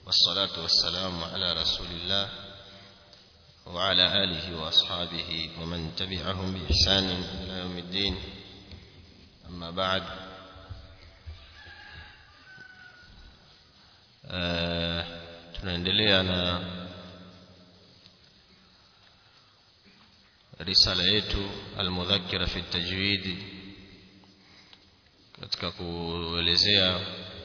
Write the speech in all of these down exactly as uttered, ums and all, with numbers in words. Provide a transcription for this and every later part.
والصلاة والسلام على رسول الله وعلى آله وأصحابه ومن تبعهم بإحسان إلى يوم الدين. أما بعد، tunaendelea na risala yetu al-mudhakkira fi at-tajwid katika kuelezea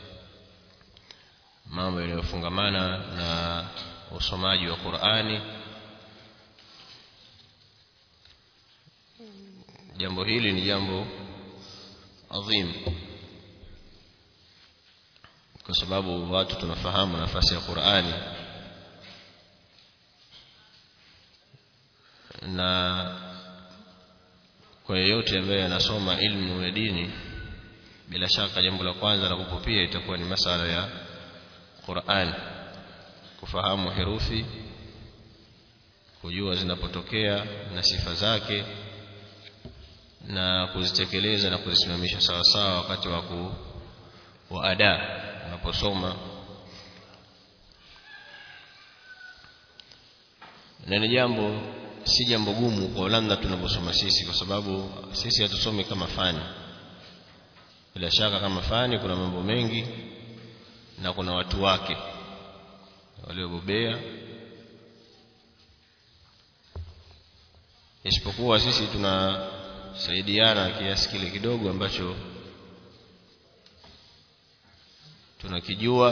mambo yanayofungamana na usomaji wa Qur'ani. Jambo hili ni jambo adhim, kwa sababu watu tunafahamu nafasi ya Qur'ani, na kwa yeyote ambaye anasoma ilmu ya dini, bila shaka jambo la kwanza la kupopia itakuwa ni masala ya Qur'an, kufahamu herufi, kujua zinapotokea na sifa zake, na kuzitekeleza na kuzisimamisha sawa sawa wakati wa ku wa ada unaposoma. Na ni jambo si jambo gumu kwa namna tunaposoma sisi, kwa sababu sisi hatusomi kama fani. Bila shaka kama fani kuna mambo mengi na kuna watu wake waliobobea, isipokuwa sisi tunasaidiana kiasi kile kidogo ambacho tunakijua,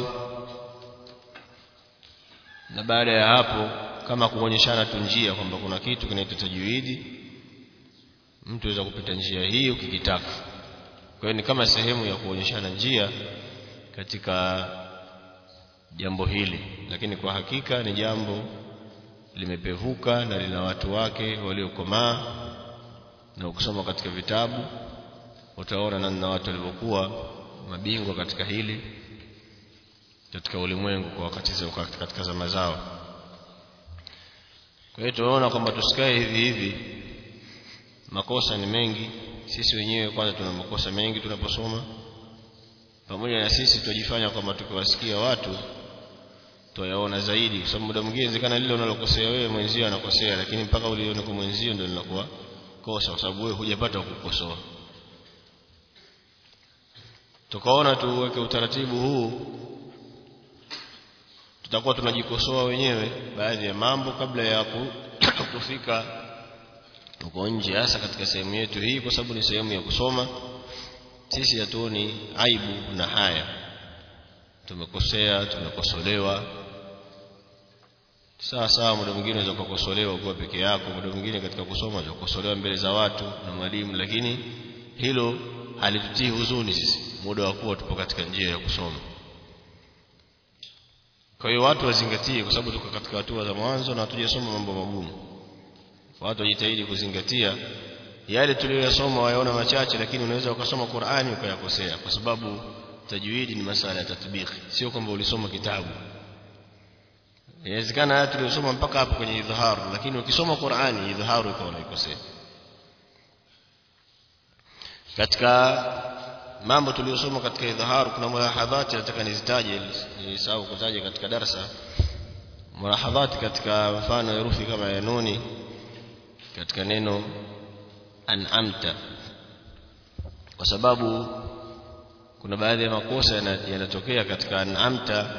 na baada ya hapo kama kuonyeshana tu njia kwamba kuna kitu kinaitwa tajwidi, mtu aweza kupita njia hii ukikitaka. Kwa hiyo ni kama sehemu ya kuonyeshana njia katika jambo hili, lakini kwa hakika ni jambo limepevuka na lina watu wake waliokomaa. Na ukisoma katika vitabu utaona namna watu walivyokuwa mabingwa katika hili katika ulimwengu kwa wakati zao, katika zama zao. Kwa hiyo tunaona kwamba tusikae hivi hivi. Makosa ni mengi, sisi wenyewe kwanza tuna makosa mengi tunaposoma. Pamoja na sisi tujifanya kwamba tukiwasikia watu tuyaona zaidi, kwa sababu muda mwingine inawezekana lile unalokosea wewe mwenzio anakosea, lakini mpaka ulione kwa mwenzio ndio linakuwa kosa, kwa sababu wewe hujapata kukosoa. Tukaona tuweke utaratibu huu, tutakuwa tunajikosoa wenyewe baadhi ya mambo kabla ya kufika uko nje, hasa katika sehemu yetu hii, kwa sababu ni sehemu ya kusoma. Sisi hatuoni aibu na haya. Tumekosea, tumekosolewa. Sawa sawa, muda mwingine unaweza kukosolewa kwa peke yako, muda mwingine katika kusoma unaweza kukosolewa mbele za watu na mwalimu, lakini hilo halitutii huzuni sisi muda wa kuwa tupo katika njia ya kusoma. Kwa hiyo watu wazingatie, kwa sababu tuko katika hatua za mwanzo na hatujasoma mambo magumu. Watu wajitahidi kuzingatia yale tuliyosoma, wayaona machache, lakini unaweza ukasoma Qur'ani ukayakosea, kwa sababu tajwidi ni masala ya tatbiki, sio kwamba ulisoma kitabu. Inawezekana hata tuliyosoma mpaka hapo kwenye idhharu, lakini ukisoma Qur'ani idhharu ikawa unaikosea. Katika mambo tuliyosoma katika idhharu kuna mulahadhati nataka nizitaje, nilisahau kutaja katika darasa. Mulahadhati katika mfano herufi kama ya nuni katika neno an'amta, kwa sababu kuna baadhi ya makosa yanatokea katika an'amta.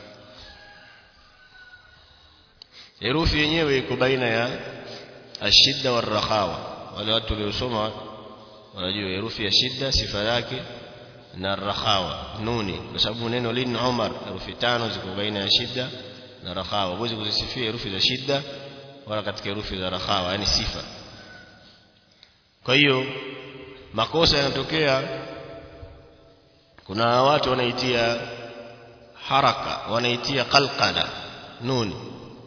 Herufi yenyewe iko baina ya ashidda wa rakhawa. Wale watu waliosoma wanajua herufi ya shidda sifa yake na rakhawa nuni, kwa sababu neno lin Umar herufi tano ziko baina ya shidda na rakhawa. Huwezi kuzisifia herufi za shidda wala katika herufi za rakhawa, yani sifa. Kwa hiyo makosa yanatokea. Kuna watu wanaitia haraka, wanaitia qalqala nuni,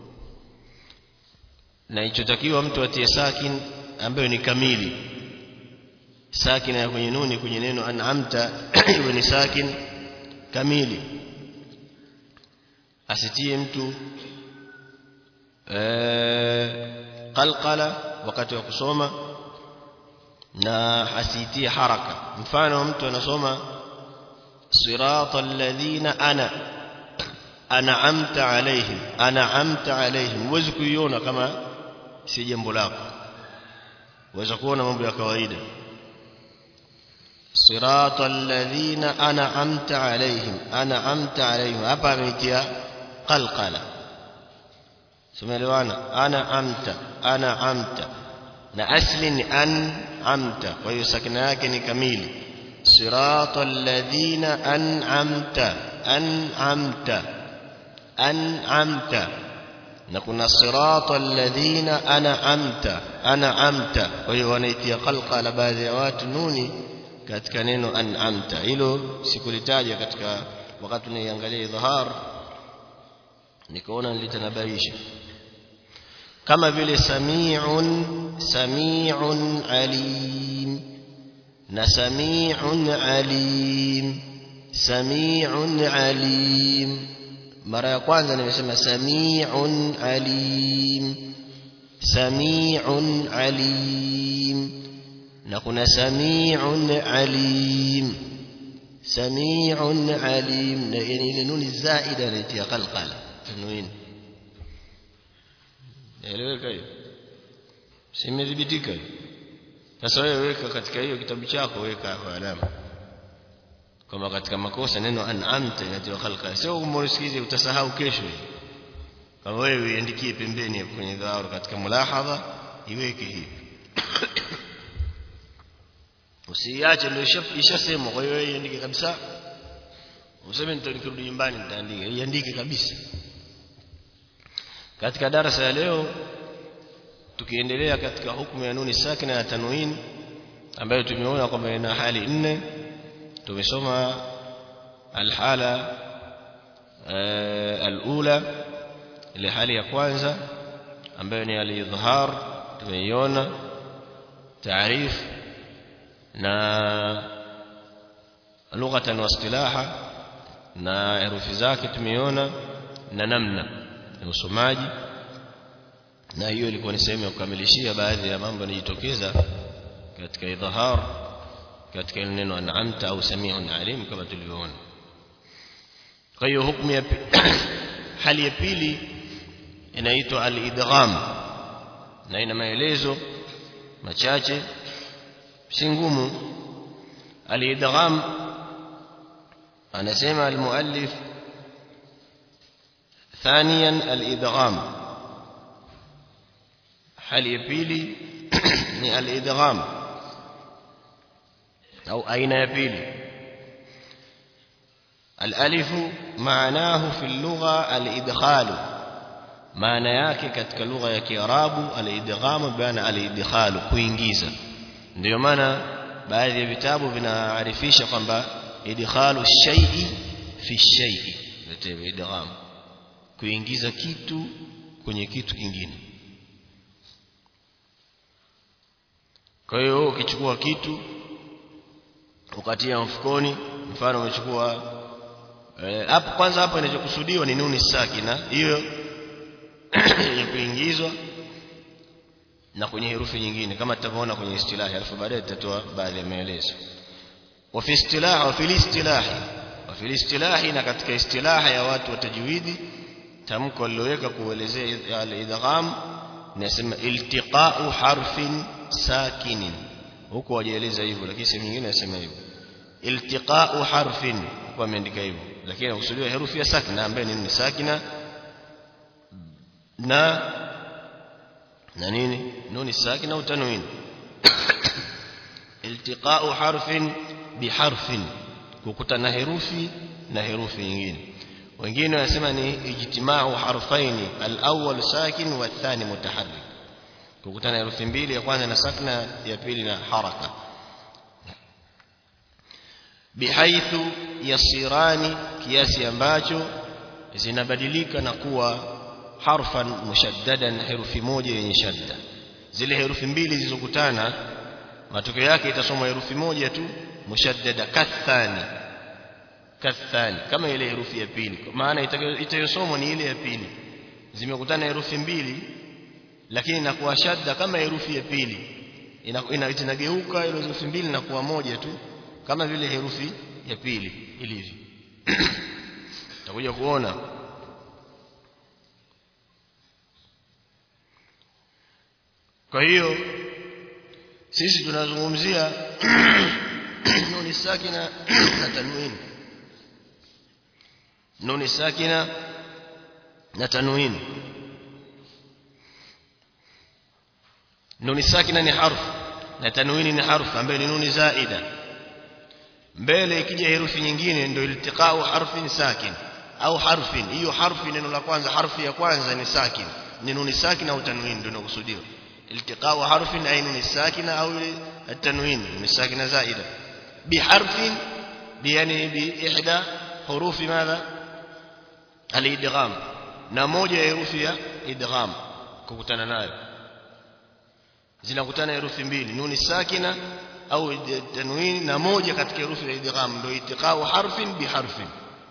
na ichotakiwa mtu atie sakin ambayo ni kamili. Sakin ya kwenye nuni kwenye neno an'amta iwe ni sakin kamili. Asitie mtu eh qalqala wakati wa kusoma, na asitie haraka. Mfano mtu anasoma siratal ladhina ana, an'amta alaihim an'amta alaihim huwezi kuiona kama si jambo lako uweza kuona mambo ya kawaida siratal ladhina an'amta alaihim an'amta alaihim hapa ametia qalqala tumeelewana an'amta an'amta na asli ni an'amta kwa hiyo sakina yake ni kamili siratal ladhina an'amta an'amta an'amta na kuna siratal ladhina an'amta an'amta kwa hiyo wanaitia qalqala baadhi ya watu nuni katika neno an'amta hilo sikulitaja katika wakati tunaiangalia idhhar nikaona nilitanabaisha kama vile sami'un sami'un alim na sami'un alim sami'un alim mara ya kwanza nimesema sami'un alim sami'un alim na kuna sami'un alim sami'un alim na ile nuni zaida inatia qalqala tanwin eleweka hiyo simedhibitika hiyo sasa wewe weka katika hiyo kitabu chako weka alama kama katika makosa neno an'amta inatia qalqala sio umsikize utasahau kesho kama wewe iandikie pembeni kwenye dhahar katika mulahadha iweke hivi usiache ndio ishasema kwa hiyo iandike kabisa useme nitarudi nyumbani nitaandika iandike kabisa katika darasa ya leo tukiendelea katika hukumu ya nuni sakina na tanwin ambayo tumeona kwamba ina hali nne tumesoma alhala alula ile hali ya kwanza ambayo ni al-idhhar tumeiona taarif na lughatan wa istilaha na herufi zake tumeona na namna ya usomaji na hiyo ilikuwa ni sehemu ya kukamilishia baadhi ya mambo yanayotokeza katika idhhar katika neno an'amta au sami'un alim kama tulivyoona kwa hiyo hukumu ya hali ya pili inaitwa al-idgham na ina maelezo machache si ngumu al-idgham anasema al-muallif ثانيا الادغام hali ya pili ni al-idgham au aina ya pili al-alif maanahu fi al-lugha al-idkhal maana yake katika lugha ya Kiarabu al-idgham bana al-idkhal kuingiza ndio maana baadhi ya vitabu vinaarifisha kwamba idkhalu shay'i fi shay'i ndio idgham kuingiza kitu kwenye kitu kingine kwa hiyo ukichukua kitu ukatia mfukoni mfano umechukua hapo eh, kwanza hapo inachokusudiwa ni nuni sakina hiyo ya kuingizwa na kwenye herufi nyingine kama tutavyoona kwenye istilahi alafu baadaye tutatoa baadhi ya maelezo wa fi istilahi wa fi istilahi wa fi istilahi na katika istilaha ya watu wa tajwidi tamko liloweka kuelezea al-idgham nasema iltiqa'u harfin sakinin huko wajieleza hivyo lakini sehemu nyingine nasema hivyo iltiqa'u harfin kwa ameandika hivyo lakini kusudiwa herufi ya sakina ambayo ni sakina na na nini nuni sakina au tanwin iltiqa'u harfin biharfin kukutana herufi na herufi nyingine wengine wanasema ni ijtima'u harfaini al-awwal sakin wa athani mutaharrik kukutana herufi mbili ya kwanza na sakna ya pili na haraka bihaithu yasirani kiasi ambacho zinabadilika na kuwa harfan mushaddadan herufi moja yenye shadda zile herufi mbili zilizokutana matokeo yake itasomwa herufi moja tu mushaddada kathani kathani kama ile herufi ya pili kwa maana itayosomwa ni ile ya pili zimekutana herufi mbili lakini inakuwa shadda kama herufi ya pili inageuka ile herufi mbili na kuwa moja tu kama vile herufi ya pili ilivyo tutakuja kuona Kwa hiyo sisi tunazungumzia nuni sakina na tanwini. Nuni sakina na tanwini. Nuni sakina ni harfu na tanwini ni harfu ambayo ni nuni zaida. Mbele ikija herufi nyingine ndio iltiqa'u harfin sakin au harfin. Hiyo harfi neno la kwanza, harfi ya kwanza ni sakin, ni nuni sakina au tanwini ndio inakusudiwa. التقاء حرف أي نون الساكنة أو التنوين نون الساكنة زائدة بحرف يعني بإحدى حروف ماذا الإدغام نموجة حروف إدغام كوكتانا نايو zinakutana herufi mbili nuni sakina au tanwini na moja katika herufi ya idgham ndio itiqau harfin bi harfin.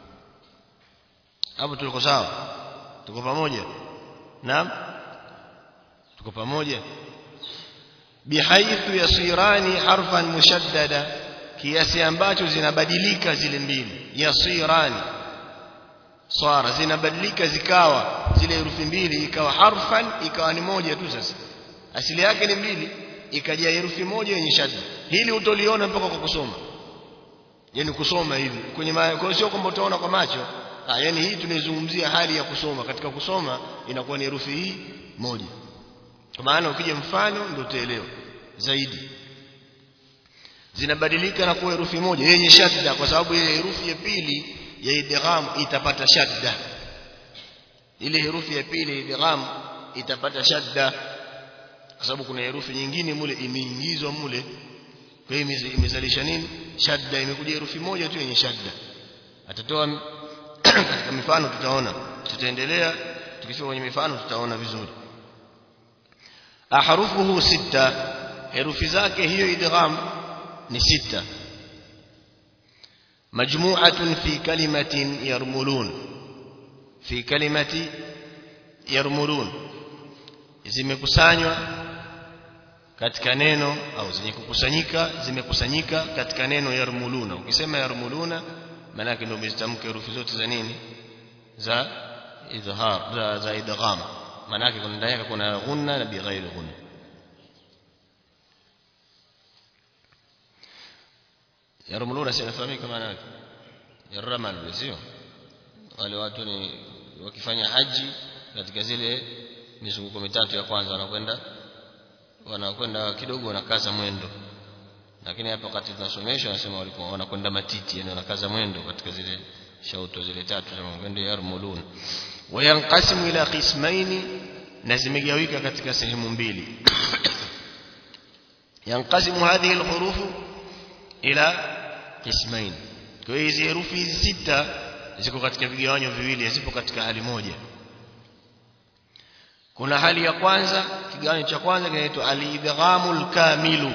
Hapo tuko sawa? Tuko pamoja? Naam, tuko pamoja. Bihaythu yasirani harfan mushaddada, kiasi ambacho zinabadilika zile mbili. Yasirani swara, zinabadilika zikawa zile herufi mbili ikawa harfan, ikawa ni moja tu. Sasa asili yake ni mbili, ikaja herufi moja yenye shadda. Hili utoliona mpaka kwa kusoma, yani kusoma hivi kwenye kwa sio kwamba utaona kwa macho. Ah, yani hii tunazungumzia hali ya kusoma. Katika kusoma inakuwa ni herufi hii moja. Kwa maana ukija mfano ndio utaelewa zaidi. Zinabadilika na kuwa herufi moja yenye shadda, kwa sababu ile herufi ya pili ya idgham itapata shadda. Ile herufi ya pili ya idgham itapata shadda kwa sababu kuna herufi nyingine mule imeingizwa mule. Kwa hiyo imezalisha nini? Shadda. Imekuja herufi moja tu yenye shadda. Atatoa katika mifano tutaona. Tutaendelea tukifika kwenye mifano tutaona vizuri. Ahrufuhu sita, herufi zake hiyo idgham ni sita. Majmu'atun fi kalimatin yarmulun, fi kalimati yarmulun, zimekusanywa katika neno au zenye kukusanyika, zimekusanyika katika neno yarmuluna. Ukisema yarmuluna maana yake ndio umezitamka herufi zote za nini? Za idhhar, za, za idgham. Maana yake kuna ndani yake kuna ghunna na bighairi ghunna. Yarmuluna sinafahamika maana yake yarmal, sio? Wale watu ni wakifanya haji katika zile mizunguko mitatu ya kwanza wanakwenda wanakwenda kidogo wanakaza mwendo. Lakini hapa wakati tunasomeshwa wanasema walikuwa wanakwenda matiti, yani wanakaza mwendo katika zile shauto zile tatu za mwendo yarmulun. Wayanqasimu ila qismaini, na zimegawika katika sehemu mbili. Yanqasimu hadhihi alhurufu ila qismain. Kwa hiyo hizi herufi hizi sita ziko katika vigawanyo viwili, zipo katika hali moja. Kuna hali ya kwanza, kigawanyo cha kwanza kinaitwa al-idghamul kamilu.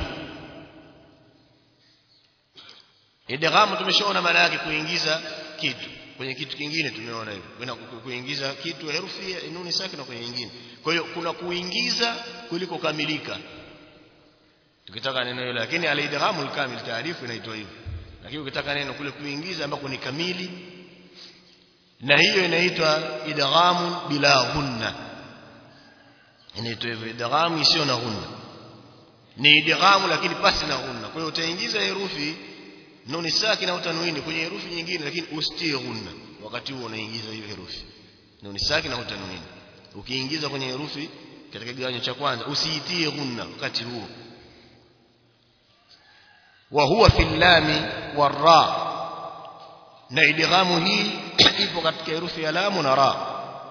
Idghamu tumeshaona maana yake kuingiza kitu kwenye kitu kingine, tumeona hivyo. Kuna kuingiza kitu herufi ya nuni sakina kwenye nyingine. Kwa hiyo kuna kuingiza kuliko kamilika. Tukitaka neno hilo, lakini al-idghamul kamil taarifu inaitwa hivyo. Lakini ukitaka neno kule kuingiza ambako ni kamili, na hiyo inaitwa idghamun bila ghunna. Inaitwa hivyo idghamu isiyo na ghunna. Ni idghamu lakini pasi na ghunna. Kwa hiyo utaingiza herufi nuni sakina au tanwini kwenye herufi nyingine, lakini usitie ghunna wakati huo unaingiza hiyo herufi nuni sakina au tanwini. Ukiingiza kwenye herufi katika kigawanyo cha kwanza usiitie ghunna wakati huo. Wa huwa fil lami warra, na idghamu hii ipo katika herufi ya lamu na ra.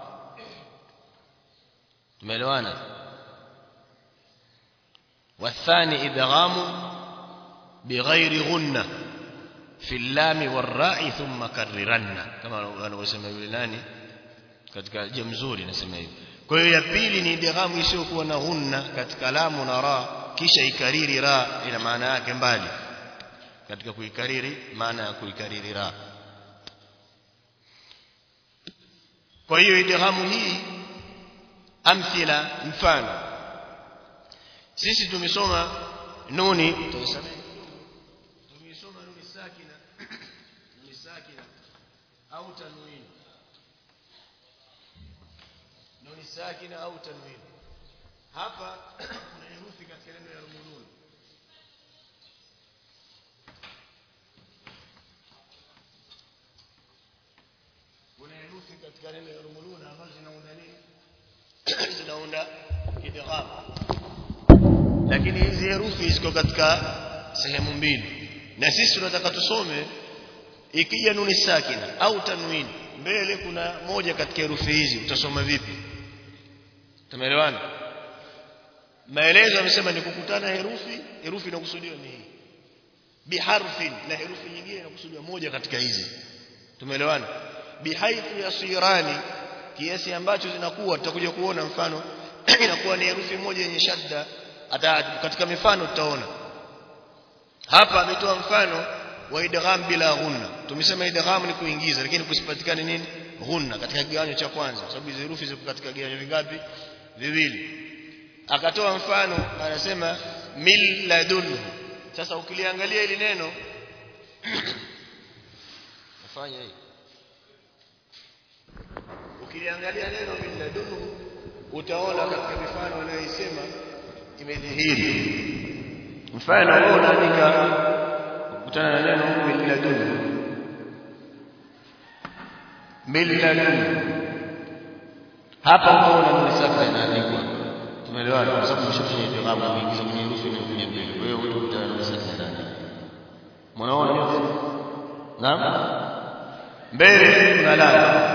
Tumeelewana? Wathani idghamu bighairi ghunna fil lami warra'i thumma karriranna, kama wanavyosema yule nani katika Jamzuri nasema hivyo. Kwa hiyo ya pili ni idghamu isiyokuwa na ghunna katika lamu na ra, kisha ikariri ra. Ina maana yake mbali katika kuikariri, maana ya kuikariri ra. Kwa hiyo idghamu hii amthila, mfano sisi tumesoma nuni, tumesoma tumesoma nuni sakina nuni sakina au tanwini, nuni sakina au tanwini. hapa kuna herufi katika neno ya rumulun. Kuna herufi katika neno ya rumulun ambazo zinaunda nini? Zinaunda idgham. Lakini hizi herufi ziko katika sehemu mbili. Na sisi tunataka tusome ikija nuni sakina au tanwin mbele kuna moja katika herufi hizi utasoma vipi? Tumeelewana? Maelezo yamesema ni kukutana herufi, herufi inakusudiwa ni hii. Biharfin na herufi nyingine inakusudiwa moja katika hizi. Tumeelewana? Bihaithu yasirani kiasi ambacho zinakuwa tutakuja kuona mfano inakuwa ni herufi moja yenye shadda hata katika mifano tutaona. Hapa ametoa mfano wa idgham bila ghunna. Tumesema idgham ni kuingiza lakini kusipatikane nini? Ghunna katika kigawanyo cha kwanza kwa sababu hizo herufi ziko katika kigawanyo vingapi? Viwili. Akatoa mfano anasema mil ladunhu. Sasa ukiliangalia hili neno nafanya hii. Ukiliangalia neno mil ladunhu utaona katika mifano anayosema imedhihiri. Mfano wao unaandika kukutana na neno mil ladunhu. Mil ladunhu. Hapa utaona ni safa inaandikwa. Tumeelewana kwa sababu mshafanya hivyo hapo kuingiza kwenye herufi na kwenye mbele. Wewe utakutana na safa ndani. Mnaona? Naam. Mbele kuna alama.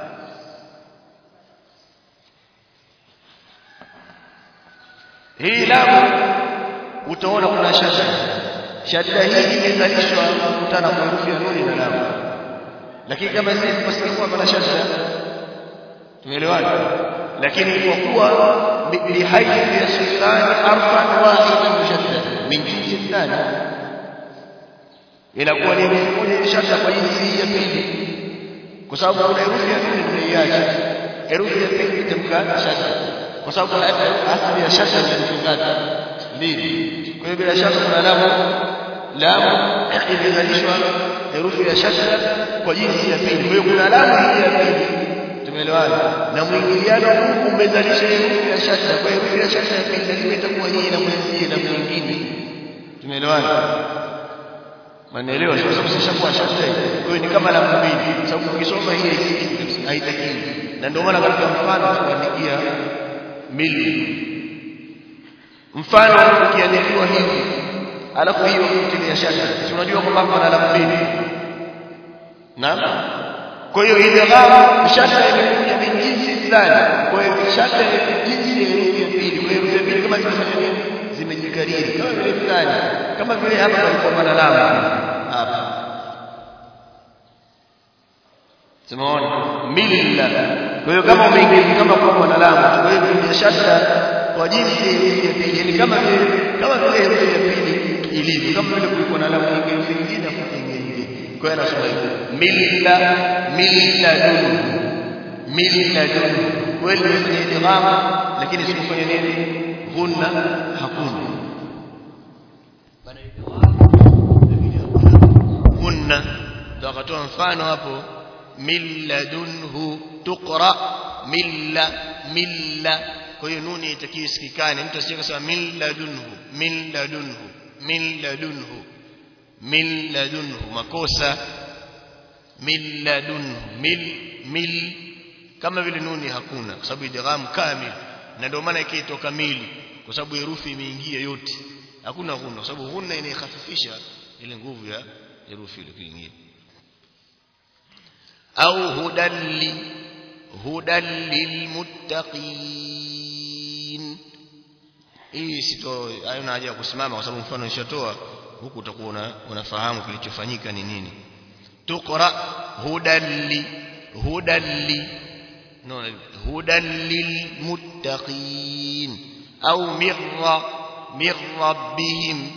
Hii lamu utaona kuna shadda. Shadda hii imezalishwa kukutana kwa herufi ya nuni na lamu. Lakini kama sisi pasingekuwa pana shadda. Tumeelewana? Lakini kwa kuwa bihaythi yasirani harfan wahidan mushaddad min jinsi thani inakuwa ni moja shadda kwa jinsi ya pili kwa sababu kuna herufi ya nuni tunaiacha herufi ya pili itamka shadda kwa sababu asili ya shadda ni herufi ngapi? Mbili. Kwa hiyo bila shaka kuna lamu lamu imezalishwa herufi ya shadda kwa jinsi ya pili. Kwa hiyo kuna lamu ya pili. Tumeelewana? Na mwingiliano huu umezalisha herufi ya shadda. Kwa herufi ya shadda ya pili lazima itakuwa hii na mwenzie na mwingine. Tumeelewana? Manaelewa kwa sababu sishakuwa shadda hii. Kwa hiyo ni kama lamu mbili. Kwa sababu ukisoma hii haitakiwi. Na ndio maana katika mfano tunaandikia mili. Mfano ukiandikiwa hivi alafu hiyo kutilia shadda. Si unajua kwamba kuna lamu mbili. Naam? Kwa hiyo idgham shadda imekuja min jinsi fulani. Kwa hiyo shadda ni jinsi ya herufi ya pili. Kwa hiyo herufi ya pili kama zimefanya nini? Zimejikariri. Kama vile fulani. Kama vile hapa palikuwa pana lamu. Hapa. Tumeona milla. Kwa hiyo kama umeingia kama kwa pana lamu, kwa hiyo ni shadda kwa jinsi ya herufi ya pili. Yaani kama vile kama vile herufi ya pili ilivyo. Kama vile kulikuwa na lamu nyingine nyingine hapo nyingine. Kwa hiyo anasema hivi milla milladun milladun kweli ni idgham lakini sikufanya nini ghunna hakuna bana idgham lakini ghunna ndio akatoa mfano hapo milladunhu tuqra milla milla kwa hiyo nuni itakiwa isikikane mtu asije kusema milladunhu milladunhu milladunhu min ladunhu makosa min ladunhu mil mil kama vile nuni hakuna kwa sababu idgham kamil na ndio maana ikiitwa kamili kwa sababu herufi imeingia yote hakuna ghunna kwa sababu ghunna inakhafifisha ile nguvu ya herufi ile kuingia au hudalli hudallil muttaqin hii sito haina haja kusimama kwa sababu mfano nishatoa huku utakuwa unafahamu kilichofanyika ni nini tuqra hudalli hudalli no hudallil muttaqin au mirra mirrabbihim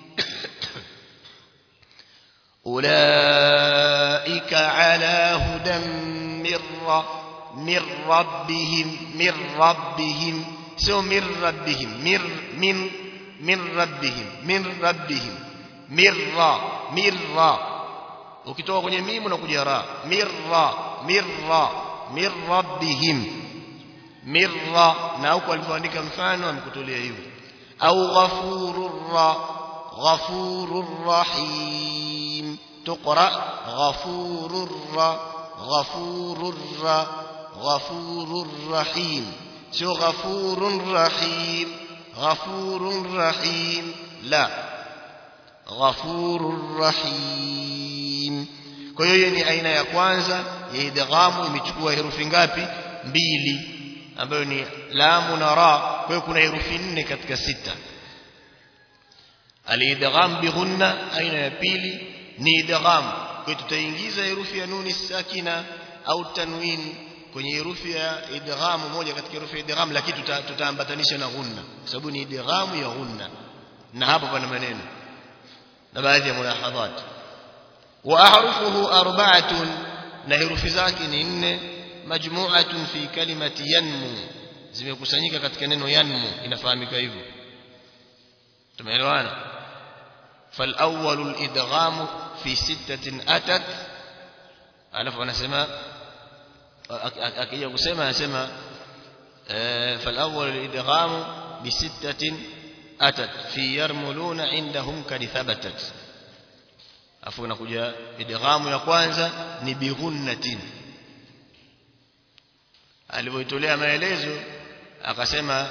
ulaika ala hudan mirra mirrabbihim mirrabbihim so mirrabbihim mir min min rabbihim min rabbihim mirra mirra ukitoka kwenye mimu na kuja ra mirra mirra mirrabbihim mirra, na huko alipoandika mfano amekutolea hivyo. Au ghafurur ra, ghafurur rahim, tuqra ghafurur ra, ghafurur ra, ghafurur rahim, sio ghafurur rahim, ghafurur rahim, la ghafurur rahim. Kwa hiyo ni aina ya kwanza ya idghamu, imechukua herufi ngapi? Mbili, ambayo ni lam na ra. Kwa hiyo kuna herufi nne katika sita. Al-idgham bi ghunna, aina ya pili ni idgham. Kwa hiyo tutaingiza herufi ya nuni sakina au tanwin kwenye herufi ya idgham, moja katika herufi ya idgham, lakini tutaambatanisha na ghunna kwa sababu ni idgham ya ghunna. Na hapo pana maneno na baadhi ya mulahadhat. Wa ahrufuhu arba'atun, na herufi zake ni nne. Majmu'atun fi kalimati yanmu, zimekusanyika katika neno yanmu, inafahamika hivyo. Tumeelewana? Fal awwalu al-idgham fi sittatin atat, alafu anasema akija kusema anasema fal awwalu al-idgham bi sittatin atat fi yarmuluna indahum kad thabatat. Afu unakuja idghamu ya kwanza ni bi ghunnatin. Alipoitolea maelezo akasema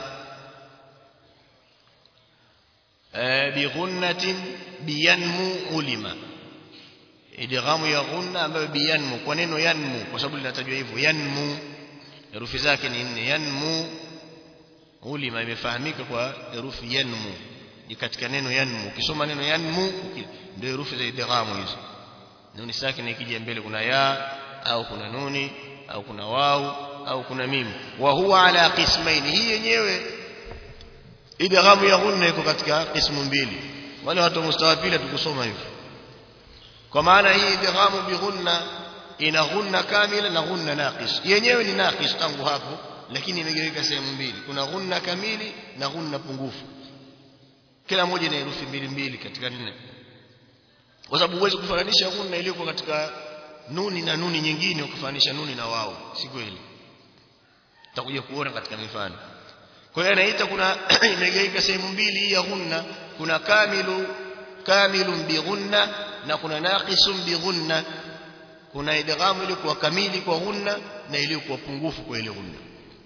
bi ghunnatin biyanmu ulima, idghamu ya ghunna ambayo biyanmu, kwa neno yanmu kwa sababu linatajwa hivyo yanmu, herufi zake ni nne. Yanmu ulima, imefahamika kwa herufi yanmu, ni katika neno yanmu. Ukisoma neno yanmu ndio herufi za idghamu hizo. Nuni sakina ikija mbele kuna ya au kuna nuni au kuna wau au kuna mim. Wa huwa ala qismain, hii yenyewe idghamu ya ghunna iko katika qismu mbili. Wale watu mustawa pili tukusoma hivi, kwa maana hii idghamu bi ghunna ina ghunna kamila na ghunna naqis. Yenyewe ni naqis tangu hapo, lakini imegawika sehemu mbili, kuna ghunna kamili na ghunna pungufu. Kila moja ni herufi mbili mbili katika nne, kwa sababu huwezi kufananisha ghunna iliyokuwa katika nuni na nuni nyingine ukifananisha nuni na wao, si kweli. Tutakuja kuona katika mifano. Kwa hiyo anaita kuna imegawika sehemu mbili ya ghunna, kuna kamilu kamilun bi ghunna na kuna naqisun bi ghunna. Kuna idghamu iliyokuwa kamili kwa ghunna na iliyokuwa pungufu kwa ile ghunna.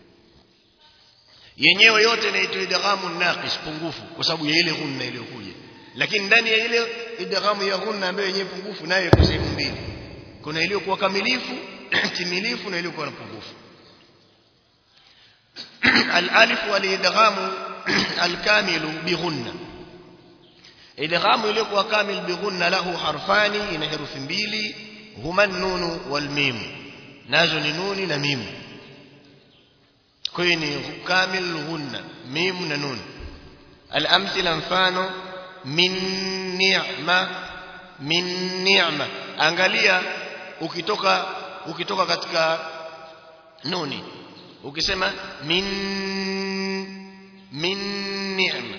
Yenyewe yote inaitwa idghamu naqis, pungufu, kwa sababu ya ile ghunna iliyokuja. Lakini ndani ya ile idghamu ya ghunna ambayo yenyewe pungufu, nayo iko sehemu mbili, kuna iliyokuwa kamilifu timilifu na iliyokuwa pungufu. Al-alif wal idghamu al-kamilu bi ghunna, idghamu iliyokuwa kamil bi ghunna lahu harfani, ina herufi mbili, huma an-nun wal mim, nazo ni nuni na mim. Kwa hiyo ni kamil ghunna, mim na nun. Al-amthila, mfano min ni'ma, min ni'ma. Angalia ukitoka ukitoka katika nuni ukisema min min ni'ma,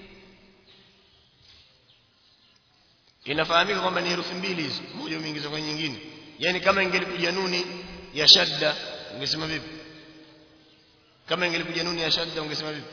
inafahamika kwamba ni herufi mbili hizo, moja umeingiza kwa nyingine. Yani kama ingelikuja nuni ya shadda ungesema vipi? Kama ingelikuja nuni ya shadda ungesema vipi?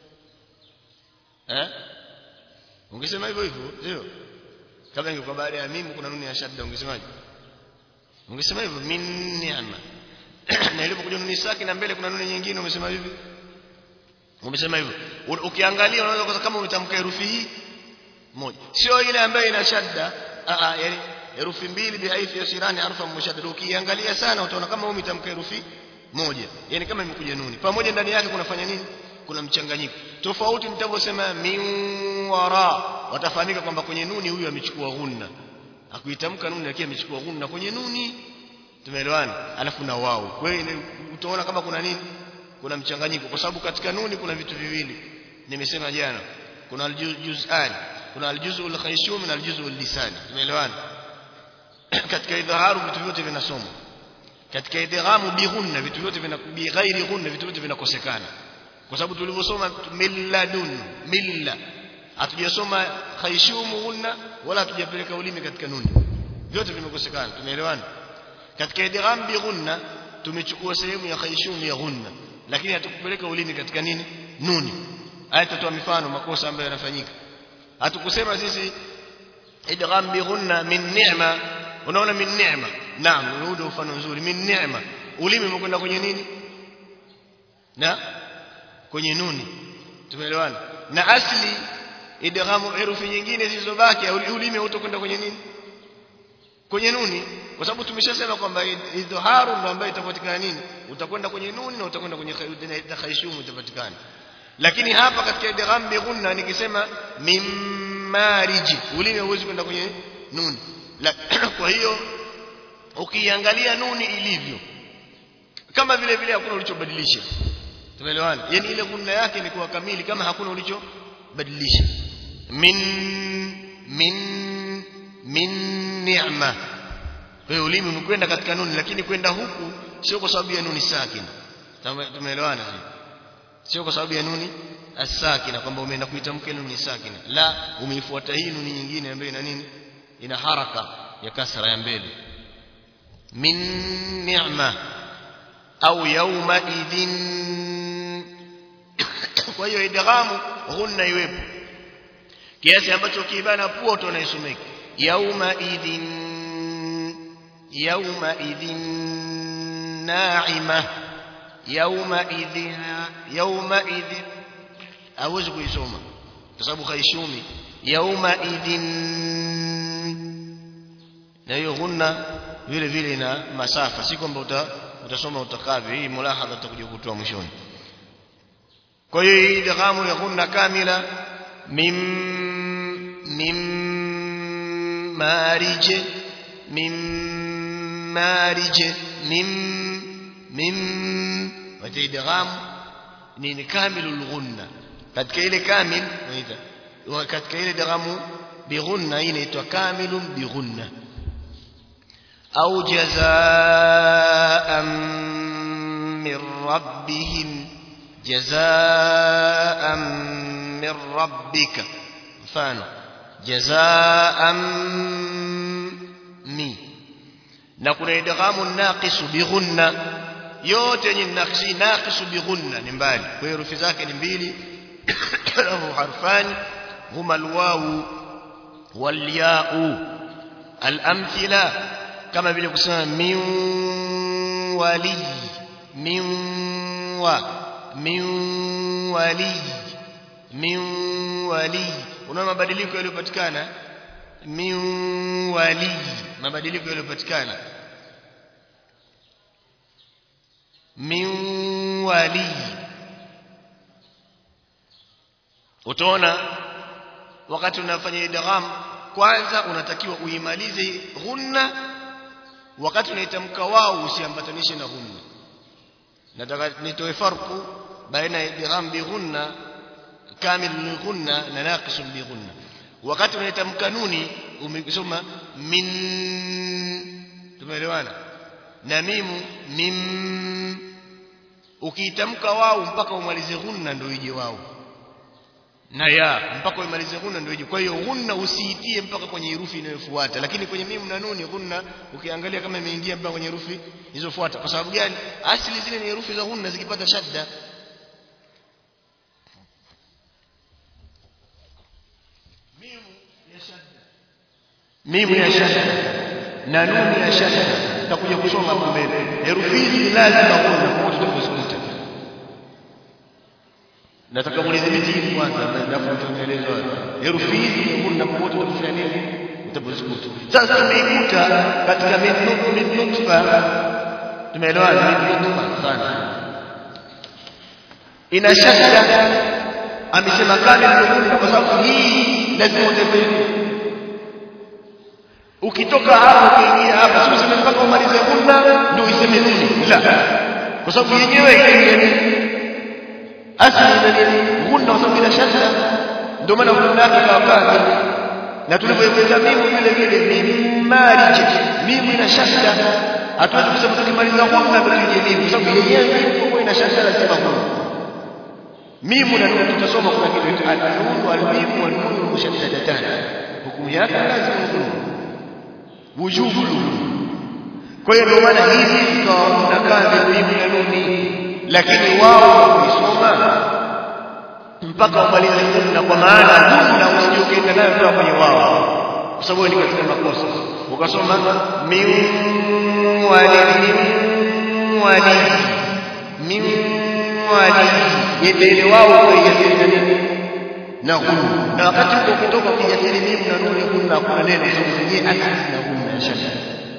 Eh? Ungesema hivyo hivyo, sio? Kama ingekuwa baada ya mim kuna nuni ya shadda ungesemaje? Ungesema hivyo min ni'ma. Na ilipokuja nuni sakina mbele kuna nuni nyingine umesema vipi? Umesema hivyo. Ukiangalia unaweza kukosa kama umetamka herufi hii moja, sio ile ambayo ina shadda. Ah ah, yani herufi mbili bihaithi yasirani harfa mushaddada. Ukiangalia sana utaona kama umetamka herufi moja, yani kama imekuja nuni pamoja, ndani yake kunafanya nini? Kuna mchanganyiko. Tofauti mtakaposema min wara, watafahamika kwamba kwenye nuni huyu amechukua ghunna, akuitamka nuni lakini amechukua ghunna kwenye nuni. Tumeelewana? Alafu na wao, kwa hiyo utaona kama kuna nini, kuna mchanganyiko, kwa sababu katika nuni kuna vitu viwili nimesema jana, kuna aljuz'an, kuna aljuz'ul khayshum na aljuz'ul lisani. Tumeelewana? Katika idhaharu vitu vyote vinasoma, katika idghamu bi ghunna vitu vyote vinakubi ghairi ghunna vitu vyote vinakosekana, kwa sababu tulivyosoma milladun milla, hatujasoma khayshum ghunna wala hatujapeleka ulimi katika nuni, vyote vimekosekana. Tumeelewana? Katika idgham bi ghunna tumechukua sehemu ya khayshum ya ghunna, lakini hatukupeleka ulimi katika nini nuni. Aya tutatoa mifano makosa ambayo yanafanyika. Hatukusema sisi idgham bi ghunna min ni'ma. Unaona min ni'ma, naam, urudi mfano nzuri. Min ni'ma, ulimi umekwenda kwenye nini? Na kwenye nuni. Tumeelewana? Na asli idghamu herufi nyingine zilizobaki ulimi utakwenda kwenye nini? Kwenye nuni, kwa sababu tumeshasema kwamba idhaharu ndio ambayo itapatikana nini? Utakwenda kwenye nuni na utakwenda kwenye khayshumu itapatikana. Lakini hapa katika idgham bi ghunna nikisema mimmariji, ulimi huwezi kwenda kwenye nuni. Kwa hiyo ukiangalia nuni ilivyo kama vile vile hakuna ulichobadilisha. Tumeelewana? Yaani ile ghunna yake ni kuwa kamili kama hakuna ulichobadilisha. Min min min ni'ma. Kwa hiyo ulimi umekwenda katika nuni, lakini kwenda huku sio kwa sababu ya nuni sakina. Tumeelewana hivi? Sio kwa sababu ya nuni as-sakina kwamba umeenda kuitamka nuni sakina. La, umeifuata hii nuni nyingine ambayo ina nini? Ina haraka ya kasra ya mbele. Min ni'ma au yawma idhin. Kwa hiyo idghamu ghunna iwepo kiasi ambacho kibana pua utaisomeka yawma idhin yawma idhin na'ima yawma idhin yawma idhin hawezi kuisoma kwa sababu khaishumi yawma idhin, na hiyo ghunna vile vile ina masafa, si kwamba uta, utasoma utakavyo. Hii mulahadha tutakuja kutoa mwishoni. Kwa hiyo idghamu ya ghunna kamila mim mim marije mim marije mim mim wa idgham ni kamilul ghunna. Katika ile kamil wa katika ile idghamu bi ghunna inaitwa kamilun bi ghunna. au jazaa'an min rabbihim jazaa'an min rabbika, mfano jazaa'an mi. Na kuna idghamu naqisu bi ghunna, yote yenye naqsi naqisu bi ghunna ni mbali, kwa hiyo herufi zake ni mbili lahu harfani huma alwawu wal ya'u. Al-amthila kama vile kusema min wali min wa min wali min wali. Unaona mabadiliko yaliyopatikana min wali, mabadiliko yaliyopatikana min wali. Utaona wakati unafanya idgham kwanza unatakiwa uimalize ghunna, wakati unaitamka wao usiambatanishe na ghunna. Nataka nitoe farku baina idgham bi ghunna kamil bi ghunna na naqis bi ghunna. Wakati unaitamka nuni umesoma min, tumeelewana, na mimu mim. Ukiitamka wao mpaka umalize ghunna ndio ije wao, na ya mpaka umalize ghunna ndio ije. Kwa hiyo ghunna usiitie mpaka kwenye herufi inayofuata, lakini kwenye mimu na nuni ghunna ukiangalia kama imeingia mpaka kwenye herufi zilizofuata. Kwa sababu gani? Asili zile ni herufi za ghunna, zikipata shadda mimu ya shadda mimu ya shadda na nuni ya shadda, tutakuja kusoma hapo mbele. Herufi hizi lazima ghunna kwa tutakusukuta. Nataka mulidhibiti hili kwanza, alafu tunaeleza herufi hizi ghunna kwa tutafanya nini, utabuzukuta. Sasa tumeikuta katika min nutfa, tumeelewana min nutfa sana ina shadda. Amesema kamil ghunna kwa sababu hii lazima utafanye. Ukitoka hapo ukiingia hapa sio useme mpaka umalize ghunna ndio useme nini, la, kwa sababu yenyewe ile asili ni ghunna kwa sababu ina shadda, ndio maana ghunna yake ikawa kamil. Na tulipoeleza mimu vile vile mim marij, mimu ina shadda, hatuwezi kusema tukimaliza ghunna ndio tuje mimu, kwa sababu yenyewe mimu ina shadda, lazima ghunna. Mimu na nuni tutasoma kuna kitu cha al-nun wal-mim wal-nun mushaddadatan, hukumu yake lazima ghunna wujubu. Kwa hiyo ndio maana hizi zikawa kamil mimu na nuni lakini wao kuisoma mpaka umalize gunna, kwa maana gunna usije ukaenda nayo kwa kwenye wao, kwa sababu ni katika makosa. Ukasoma min walidi walidi min walidi, ile wao kuiathiri na nini na gunna, na wakati huko ukitoka kuiathiri mimi na nuni gunna, hakuna neno zenyewe asili na gunna shaka,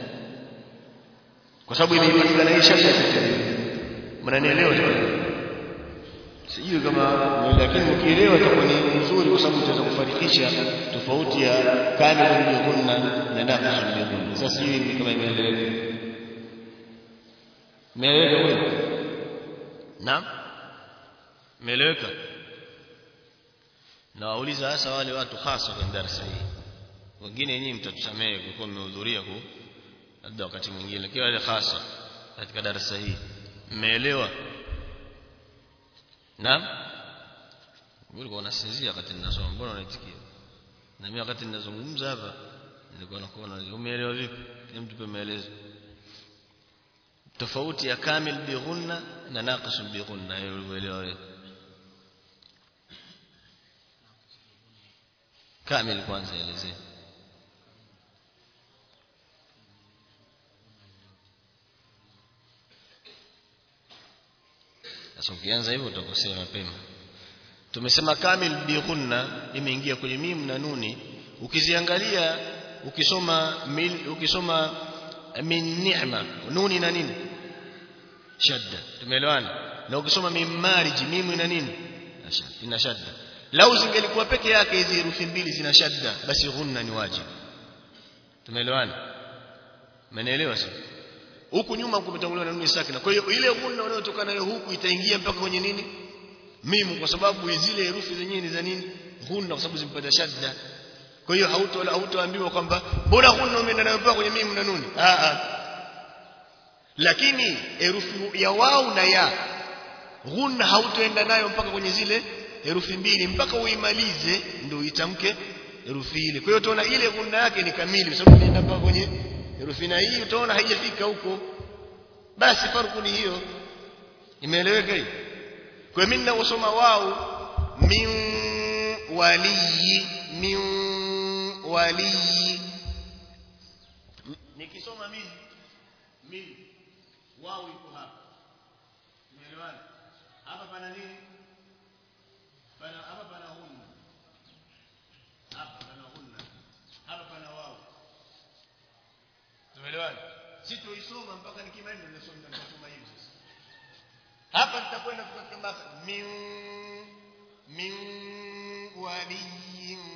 kwa sababu imepatikana hii shaka yote. Mnanielewa jamani? Sijui kama, lakini ukielewa itakuwa ni nzuri, kwa sababu utaweza kufarikisha tofauti ya kamil bil gunna na naqis bil gunna. Sasa sijui kama imeeleweka. Imeeleweka wewe? Naam, imeeleweka. Na wauliza hasa wale watu hasa kwa darasa hii, wengine nyinyi mtatusamehe kwa kuwa mmehudhuria kwa labda wakati mwingine, lakini wale hasa katika darasa hii mmeelewa? Naam, ulikuwa unasinzia wakati ninasoma, mbona unaitikia? Na mimi wakati ninazungumza hapa nilikuwa nakuona. Umeelewa vipi? Hem, tupe maelezo tofauti ya kamil bi ghunna na naqis bi ghunna. Hiyo umeelewa wewe? Kamil kwanza elezea. Sasa ukianza hivyo utakosea mapema. Tumesema kamil bi ghunna imeingia kwenye mim na nuni. Ukiziangalia, ukisoma mil, ukisoma min ni'ma, nuni na nini? Shadda. Tumeelewana? Na ukisoma min marij, mim na nini? Ina shadda. Lau zingelikuwa peke yake hizi herufi mbili zina shadda, basi ghunna ni wajibu. Tumeelewana? Mnaelewa sasa? Huku nyuma kumetanguliwa na nuni sakina. Kwa hiyo ile ghunna unayotokana nayo huku itaingia mpaka kwenye nini? Mimu, kwa sababu zile herufi zenyewe ni za nini? Ghunna, kwa sababu zimpata shadda. Kwa hiyo hauto hautoambiwa kwamba bora ghunna umeenda nayo mpaka kwenye mimu na nuni. Ah ah. Lakini herufi ya wao na ya ghunna hautoenda nayo mpaka kwenye zile herufi mbili, mpaka uimalize ndio itamke herufi ile. Kwa hiyo utaona ile ghunna yake ni kamili, sababu inaenda mpaka kwenye herufi, na hii utaona haijafika huko. Basi farku ni hiyo. Imeeleweka hiyo? Kwa mimi ninasoma wao min wali min wali, nikisoma mimi mimi wao iko hapa. Umeelewana? Hapa pana nini? Pana hapa pana ghunna. Hapa pana ghunna. Hapa pana wao. Umeelewana? Sitoisoma mpaka nikimaliza nasoma nitasoma hivi sasa. Hapa tutakwenda kwa min min waliyin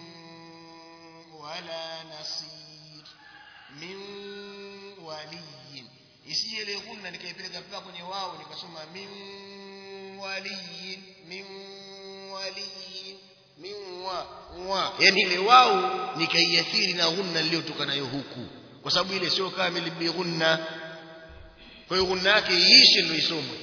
wala nasir, min waliyin. Isiye ile ghunna nikaipeleka mpaka kwenye wao nikasoma min waliyin min waliyin min wa wa, yani ile wao nikaiathiri na ghunna iliyotoka nayo huku, kwa sababu ile sio kamili bi ghunna. Kwa hiyo ghunna yake iishi ndio isomwe.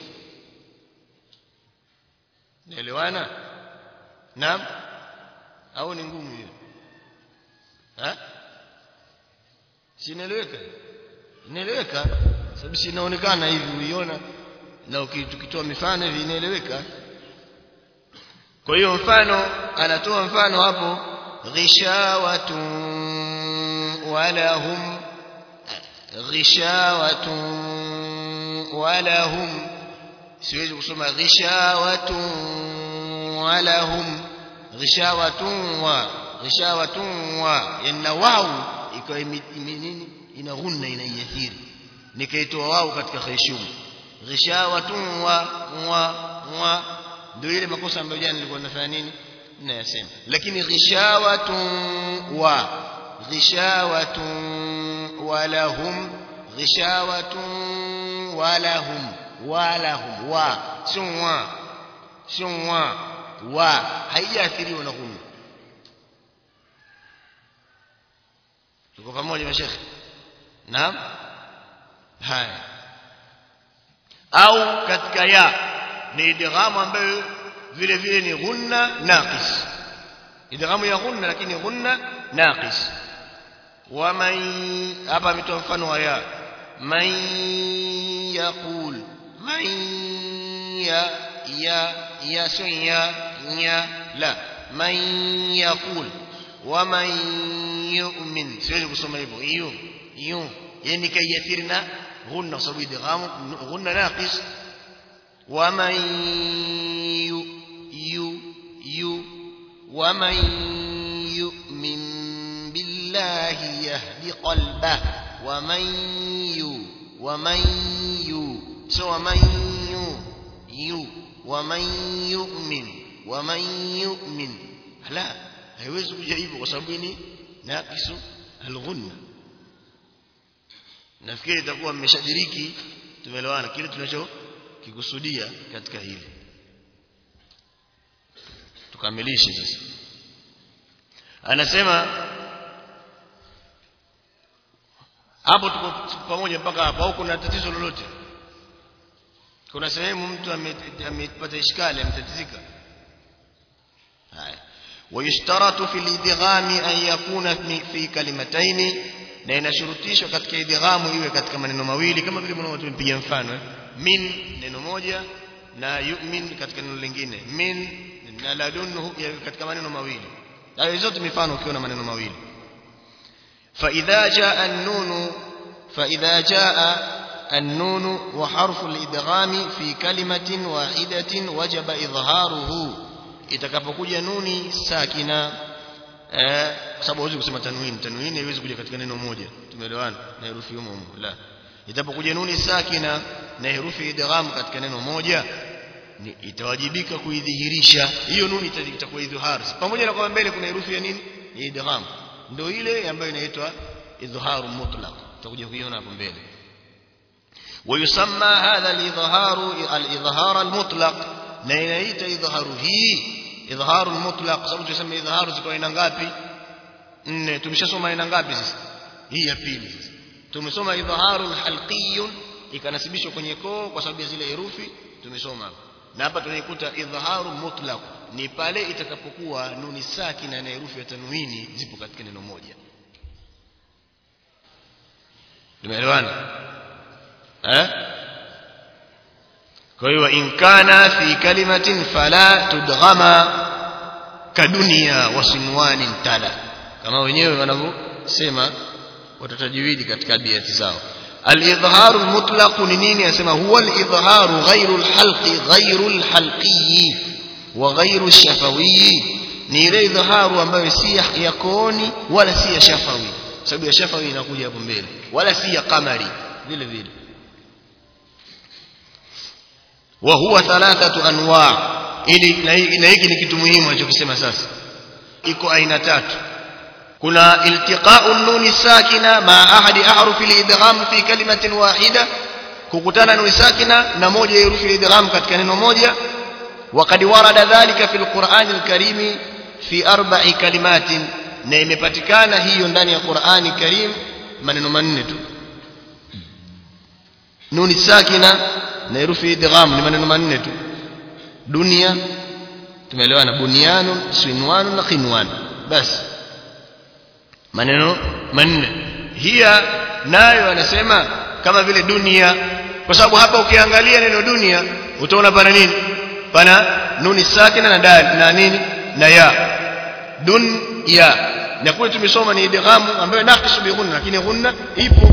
Naelewana? Naam au ni ngumu hiyo? Ha? Sinaeleweka? Inaeleweka? Sababu si inaonekana hivi, uiona, na ukitoa mifano hivi inaeleweka. Kwa hiyo mfano, anatoa mfano hapo, ghishawatun walahum, ghishawatun walahum. Siwezi kusoma ghishawatun walahum, ghishawatun wa ghishawatun wa, yana wao ikawa nini? Ina ghunna, inaiathiri. Nikaitoa wao katika khayshum, ghishawatun wa wa wa, ndio ile makosa ambayo jana nilikuwa nafanya nini ninayasema. Lakini ghishawatun wa ghishawatun walahum, ghishawatun walahum walahum wa, sio wa sio wa wa, haijaathiriwa na ghunna. Tuko pamoja mashekhi? Naam. Haya, au katika ya ni idghamu ambayo vile vile ni ghunna naqis, idghamu ya ghunna lakini ghunna naqis. Wa man, hapa ametoa mfano wa ya man yaqul, man ya ya ya sio ya ya la man yaqul wa man yu'min siwezi kusoma hivyo hiyo hiyo yani kayathirna ghunna sababu idgham ghunna naqis wa man yu yu yu wa man yu'min billahi yahdi qalbah wa man yu wa man yu so wa man yu yu wa man yu'min wa man yu'min la haiwezi kuja hivyo kwa sababu ni naqisu alghunna. Nafikiri itakuwa mmeshadiriki, tumeelewana kile tunacho kikusudia katika hili. Tukamilishe sasa. Anasema hapo tuko pamoja mpaka hapo au kuna tatizo lolote? Kuna sehemu mtu amepata ishkali, ametatizika? Haya. ويشترط في الادغام أن يكون في كلمتين na inashurutishwa katika idghamu iwe katika maneno mawili kama vile mwanao tumpigia mfano min neno moja na yu'min katika neno lingine min na ladunhu katika maneno mawili. Hayo zote mifano ukiona maneno mawili. fa idha jaa an-nun fa idha jaa an-nun wa harfu al-idghami fi kalimatin wahidatin wajaba idharuhu, itakapokuja nuni sakina eh kwa sababu huwezi kusema tanwin tanwin haiwezi kuja katika neno moja, tumeelewana na herufi humo humo la. Itapokuja nuni sakina na herufi idgham katika neno moja ni itawajibika kuidhihirisha hiyo nuni, itakuwa idhhar pamoja na kwamba mbele kuna herufi ya nini idgham, ndio ile ambayo inaitwa idhhar mutlaq, tutakuja kuiona hapo mbele. ويسمى هذا الإظهار الإظهار المطلق, na inaita idharu hii idharu mutlaq. Sababu tunasema idharu ziko aina ngapi? Nne. Tumeshasoma aina ngapi sasa? Hii ya pili sasa. Tumesoma idharu halqiyun, ikanasibishwa kwenye koo kwa sababu ya zile herufi tumesoma hapa. Na hapa tunaikuta idharu mutlaq ni pale itakapokuwa nuni sakina na herufi ya tanwini zipo katika neno moja. Tumeelewana? Eh? Kwa hiyo in kana fi kalimatin fala tudghama kadunia wasinwanin tala, kama wenyewe wanavyosema watatajwidi katika abiyati zao. Al-idharu al-mutlaq ni nini? Anasema huwa al-idharu ghayru al-halqi ghayru al-halqi wa ghayru ash-shafawi, ni ile idharu ambayo si ya kooni wala si ya shafawi, sababu ya shafawi inakuja hapo mbele, wala si ya qamari vile vile. wa huwa thalathatu anwa', ili na hiki ni kitu muhimu anachokisema sasa. Iko aina tatu. Kuna iltiqa'u an-nun sakina ma ahadi ahrufi al-idgham fi kalimatin wahida, kukutana nun sakina na moja ya herufi al-idgham katika neno moja. wa qad warada dhalika fi al-Qur'an al-Karim fi arba'i kalimatin, na imepatikana hiyo ndani ya Qur'ani Karim maneno manne tu. Nun sakina na herufi idgham ni maneno manne tu. Dunia tumeelewana, bunyanun sinwanun na qinwan, basi maneno manne. Hiya nayo anasema kama vile dunia, kwa sababu hapa ukiangalia neno dunia utaona pana nini? Pana nuni sakina na dal na nini na ya dunya, na kule tumesoma ni idgham ambayo naqisu bi ghunna, lakini ghunna ipo.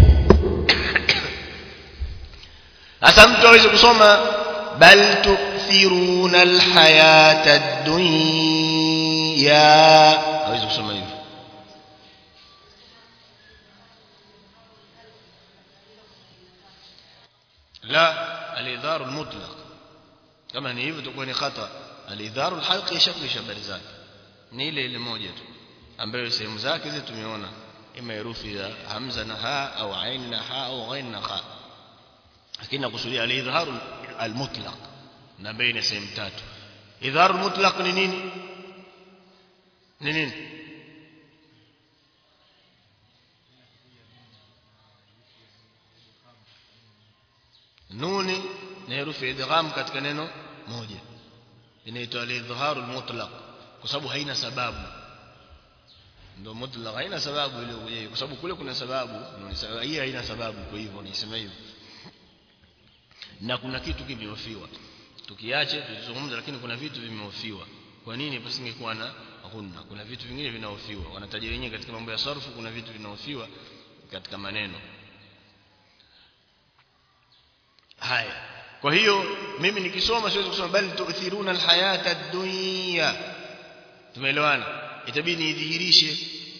Sasa mtu aweze kusoma bal tu'thiruna alhayata ad-dunya, aweze kusoma hivyo. La, al-idharu al-mutlaq kama ni hivyo tutakuwa ni khata. Al-idharu al-halqi shakli shabari zake ni ile ile moja tu ambayo sehemu zake hizo tumeona ima herufi ya hamza na ha au ain na ha au ghain na kha, lakini nakusudia al-idharu al-mutlaq na baina sehemu tatu. Idharu al-mutlaq ni nini? Ni nini? Nuni na herufi idgham katika neno moja inaitwa al-idharu al-mutlaq, kwa sababu haina sababu. Ndio mutlaq haina sababu ile kuja, kwa sababu kule kuna sababu, ndio hii haina sababu, kwa hivyo nisema hivyo. Na kuna kitu kimeofiwa. tukiache tuzungumza, lakini kuna vitu vimehofiwa. Kwa nini pasingekuwa na ghunna? Kuna vitu vingine vinahofiwa, wanataja wenyewe katika mambo ya sarfu, kuna vitu vinahofiwa katika maneno haya. Kwa hiyo mimi nikisoma siwezi kusoma bali tu'thiruna alhayata ad-dunya. Tumeelewana? Itabidi nidhihirishe,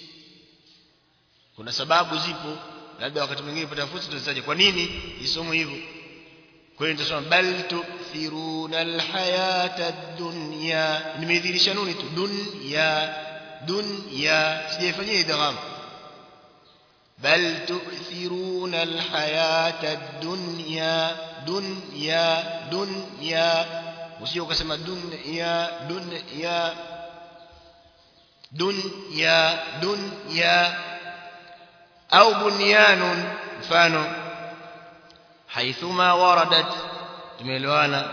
kuna sababu zipo, labda wakati mwingine pata fursa tutazaje kwa nini isomo hivyo. Kwa hiyo nitasoma bal tu'thiruna alhayata ad-dunya, nimedhihirisha nuni tu dunya dunya, sijaifanyia idgham. bal tu'thiruna alhayata ad-dunya dunya dunya, usije ukasema dunya dunya dunya dunya au bunyanun. Mfano haithuma waradat, tumeelewana?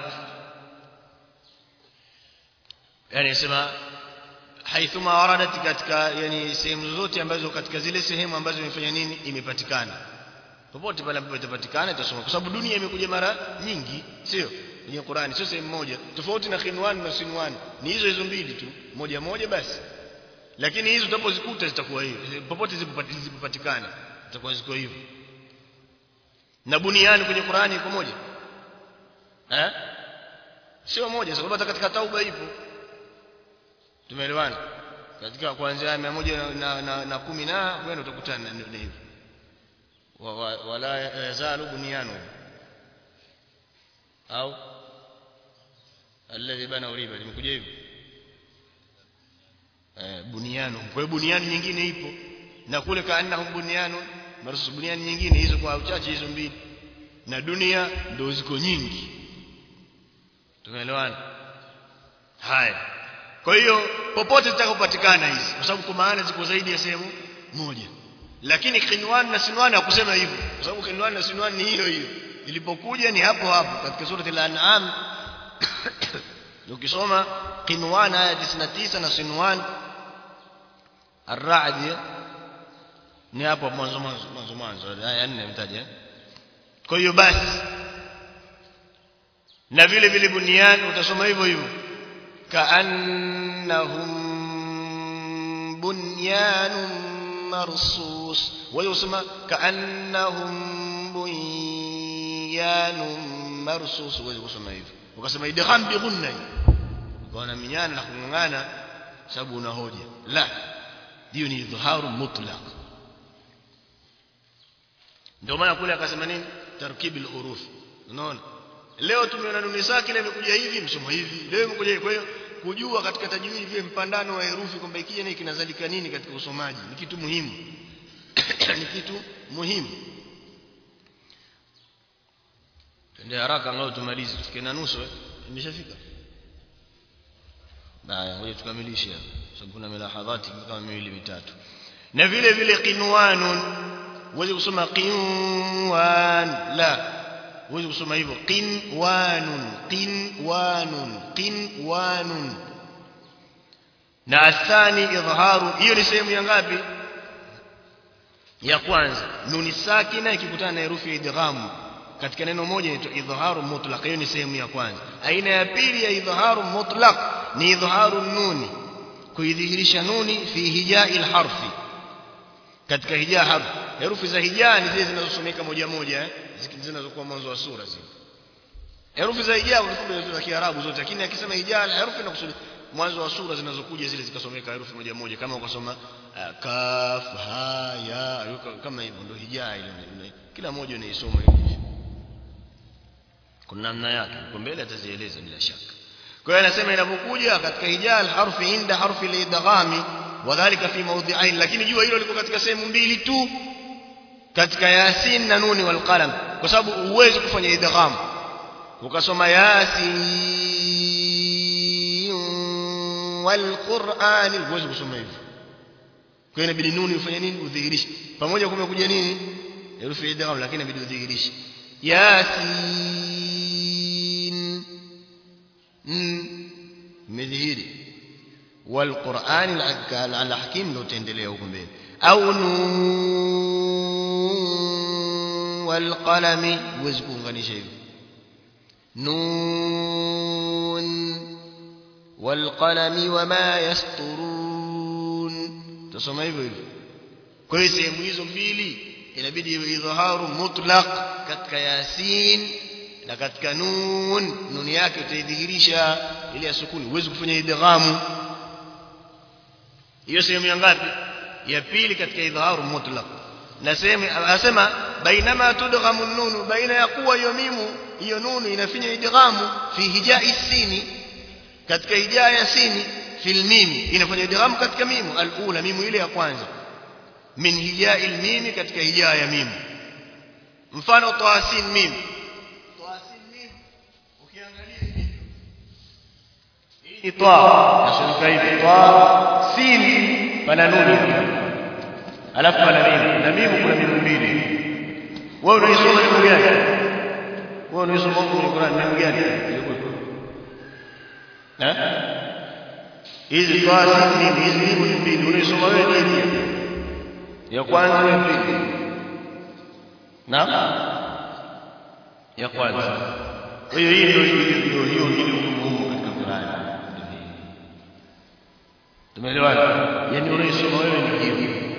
Yani sema haithuma waradat katika, yani sehemu zote ambazo, katika zile sehemu ambazo imefanya nini, imepatikana. Popote pale ambapo itapatikana itasoma, kwa sababu dunia imekuja mara nyingi, sio kwenye Qur'ani, sio sehemu moja. Tofauti na khinwan na sinwan, ni hizo hizo mbili tu, moja moja basi. Lakini hizo utapozikuta zitakuwa hivi, popote zipopatikana zitakuwa ziko hivyo. Na buniani kwenye Qur'ani iko moja, eh sio moja, sababu hata katika tauba ipo. Tumeelewana? Katika kuanzia mia moja na na, na kumi na wewe utakutana na hivyo, wala yazalu bunyanu au alladhi bana uriba, limekuja hivyo eh bunyanu. Kwa hiyo bunyani nyingine ipo, na kule kaanna bunyanu marsu, bunyani nyingine hizo kwa uchache hizo mbili, na dunia ndio ziko nyingi. Tumeelewana? Haya, kwa hiyo popote zitakapopatikana hizi, kwa sababu kwa maana ziko zaidi ya sehemu moja. Lakini kinwan na sinwan hakusema hivyo, kwa sababu kinwan na sinwan ni hiyo hiyo, ilipokuja ni hapo hapo katika sura al-An'am. Ukisoma kinwan aya tisini na tisa na sinwan ar-Ra'd ni hapo mwanzo mwanzo mwanzo mwanzo aya nne mtaja. Kwa hiyo basi, na vile vile bunyan utasoma hivyo hivyo, ka'annahum bunyanun marsus, wewe usema ka'annahum bunyanun marsus, wewe usema hivyo, ukasema idgham bi ghunna, ukaona minyana na kungangana sababu una hoja. La, hiyo ni idharu mutlaq. Ndio maana kule akasema nini, tarkib al-huruf. Unaona leo tumeona nuni sakina imekuja hivi, msomo hivi, leo imekuja hivi. Kwa hiyo kujua katika tajwidi vile mpandano wa herufi kwamba ikija nini kinazalika nini katika usomaji ni kitu muhimu. Ni kitu muhimu. Twende haraka ngao tumalize, tufike na nusu. Imeshafika? Baya, ngoja tukamilishe hapo, sababu kuna milahadhati kama miwili mitatu. Na vile vile qinwanun, uweze kusoma qinwan, la uweze kusoma hivyo qinwanun qinwanun qinwanun. Na athani idharu, hiyo ni sehemu ya ngapi? Ya kwanza. Nuni sakina ikikutana na herufi ya idgham katika neno moja inaitwa idharu mutlaq, hiyo ni sehemu ya kwanza. Aina ya pili ya idharu mutlaq ni idharu nuni, kuidhihirisha nuni fi hijai alharfi, katika hijaa harfi. Herufi za hijaa ni zile zinazosomeka moja moja, eh zinazokuwa mwanzo wa sura zile. Herufi za hijaa ni za Kiarabu zote, lakini akisema hijaa herufi na kusudi mwanzo wa sura zinazokuja zile zikasomeka herufi moja moja, kama ukasoma uh, kaf ha ya kama hivyo, ndio hijaa ile. Kila moja inaisoma hivi, kuna namna yake, kwa mbele atazieleza bila shaka. Kwa hiyo anasema inapokuja katika hijaa alharfi inda harfi al-idghami wadhālika fi mawdhi'ain, lakini jua hilo liko katika sehemu mbili tu, katika yasin na nuni wal qalam, kwa sababu huwezi kufanya idgham ukasoma yasin wal qur'ani, huwezi kusoma hivyo. Kwa hiyo inabidi nuni ufanye nini? Udhihirishe. Pamoja kumekuja nini herufi idgham, lakini inabidi udhihirishe yasin midhihiri, wal qur'ani al hakim ndio utaendelea huko mbele, au nun wal qalami, huwezi kuunganisha hivyo nun والقلم وما يسطرون tusoma hivyo hivyo. Kwa hiyo sehemu hizo mbili inabidi iwe idhaharu mutlaq katika Yasin na katika Nun. Nun yake utaidhihirisha ile ya sukuni, huwezi kufanya idghamu. Hiyo sehemu ya ngapi? Ya pili katika idhaharu mutlaq. Na sehemu anasema bainama tudghamu an-nun, baina ya kuwa hiyo mimu hiyo nunu inafanya idghamu fi hijai sini, katika hijaa ya sini, fil mimi inafanya idghamu katika mimu al-ula, mimu ile ya kwanza, min hijai al-mimi, katika hijaa ya mimu. Mfano tasin mim, tasin mim ukiangalia hivi hii ta nashuka hivi ta sin pana nuni alafu pana mim, na mim kuna mimu mbili. Wewe unaisoma mimu gani? Wewe unaisoma Qur'an mimu gani? Eh, hizi tasin mim hizi mimu mbili unaisoma wewe nini? Ya kwanza ya pili? Na ya kwanza. Kwa hiyo hii ndio ndio hiyo ndio umuhimu katika Qur'an. Tumeelewana? Yaani unaisoma wewe ni hiyo.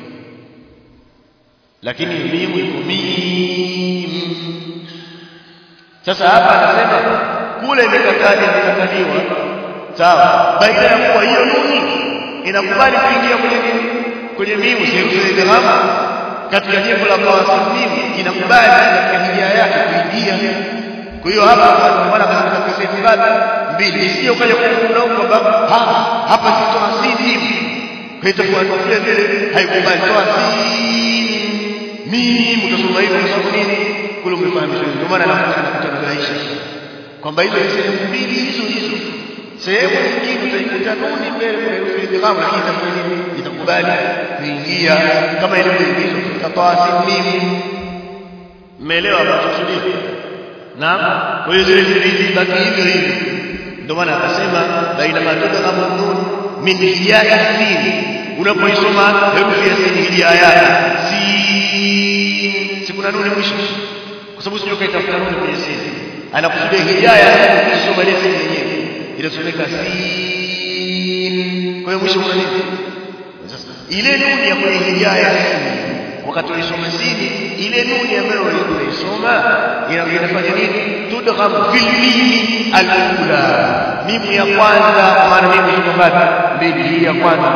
Lakini mimu iko mim. Sasa hapa anasema kule imekataja imekataliwa. Sawa. Baina ya kuwa hiyo nuni inakubali kuingia kwenye nini? Kwenye mimu sio ile gharama. Katika jengo la tawasim inakubali katika hijia yake kuingia. Kwa hiyo hapa kwa maana katika sehemu ngapi? Mbili. Sio ukaja kuona kwamba hapa si tawasim. Kwa hiyo itakuwa vile vile haikubali tawasim. Mimi mtasoma hivyo kwa sababu nini? Kule umefahamishwa. Ndio maana nakutanaisha kwamba hizo sehemu mbili hizo hizo. Sehemu nyingine utaikuta nuni mbele kwa herufi idgham, lakini itakuwa nini? Itakubali kuingia kama ile ilivyo tawasim mim. Umeelewa hapo kusudi? Naam. Kwa hiyo zile zile baki hivyo hivyo. Ndio maana akasema baina matudghamu nun min hijai sin, unapoisoma herufi ya sin hijia yake sin, si kuna nuni mwisho, kwa sababu sio kaitafuta nuni kwenye sin, anakusudia hijia yake kusoma ile sin yenyewe inasomeka sin. Kwa hiyo mwisho kuna nini? Ile nuni ya kwenye hijia ya sin wakati ulisoma sin, ile nuni ambayo ulisoma inafanya nini? Tudghamu fil mim al-ula, mimu ya kwanza. Kwa maana mimu iko ngapi? Mbili. Hii ya kwanza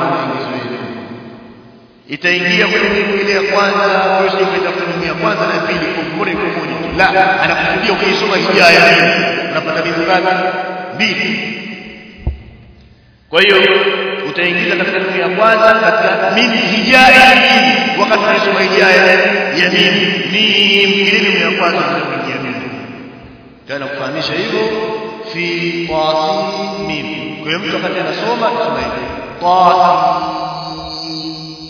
itaingia kwenye mimu ile ya kwanza. Kwa hiyo itafuta mimu ya kwanza na pili kwa moja kwa moja. La, anakusudia ukisoma hijia ya mimu unapata mimu ngapi? Mbili. Kwa hiyo utaingiza katika mimu ya kwanza katika mimu hijia ya mimu wakati unasoma hijia ya mimu. Mim ile mimu ya kwanza inaingia mimu. Tena kufahamisha hivyo fi tasim mim. Kwa hiyo mtu wakati anasoma anasoma hivi tasim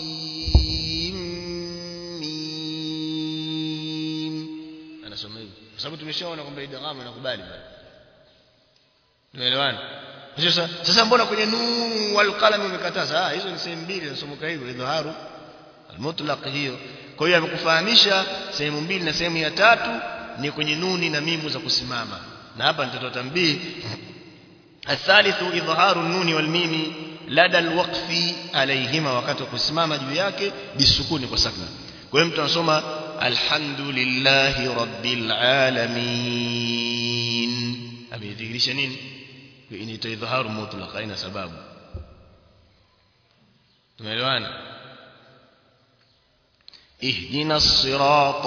mim, anasoma hivi kwa sababu tumeshaona kwamba idgham inakubali bali. Tumeelewana? Sasa sasa mbona kwenye nun wal qalam umekataza? Ah, hizo ni sehemu mbili zinasomoka hivyo, idhaharu al-mutlaq hiyo. Kwa hiyo amekufahamisha sehemu mbili, na sehemu ya tatu ni kwenye nuni na mimu za kusimama. Na hapa nitatoa tambii. Athalithu idhaharu an-nuni wal mimi lada al-waqfi alayhima, wakati wa kusimama juu yake bisukuni kwa sakna. Kwa hiyo mtu anasoma alhamdulillahi rabbil alamin, amedhihirisha nini? Ni idhaharu mutlaq, haina sababu. Tumeelewana? اهدنا الصراط